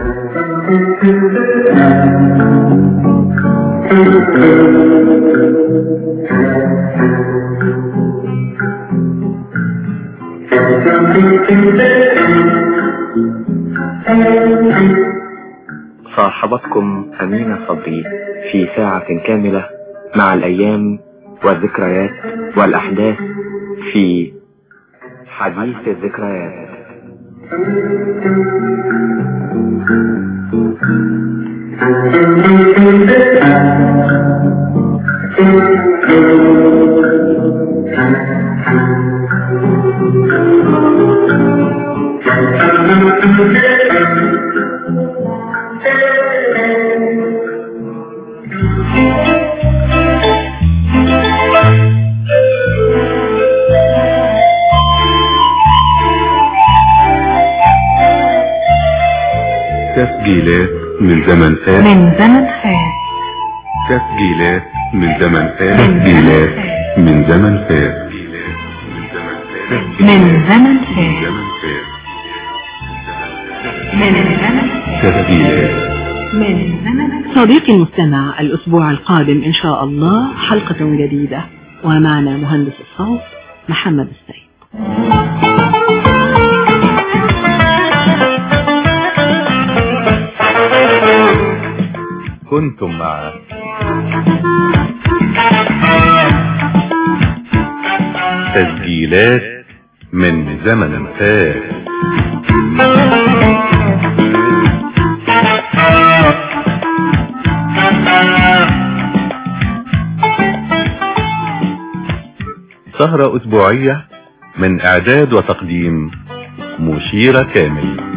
صاحبتكم أمينة صبري في ساعة كاملة مع الأيام والذكريات والأحداث في حديث الذكريات. تسجيلات من زمن فات. تسجيلات من زمن فات. تسجيلات من زمن فات. تسجيلات. صديقي المستمع، الأسبوع القادم إن شاء الله حلقة جديدة، ومعنا مهندس الصوت محمد السيد. كنتم مع تسجيلات من زمن فات. سهرة أسبوعية من إعداد وتقديم مشيرة كامل.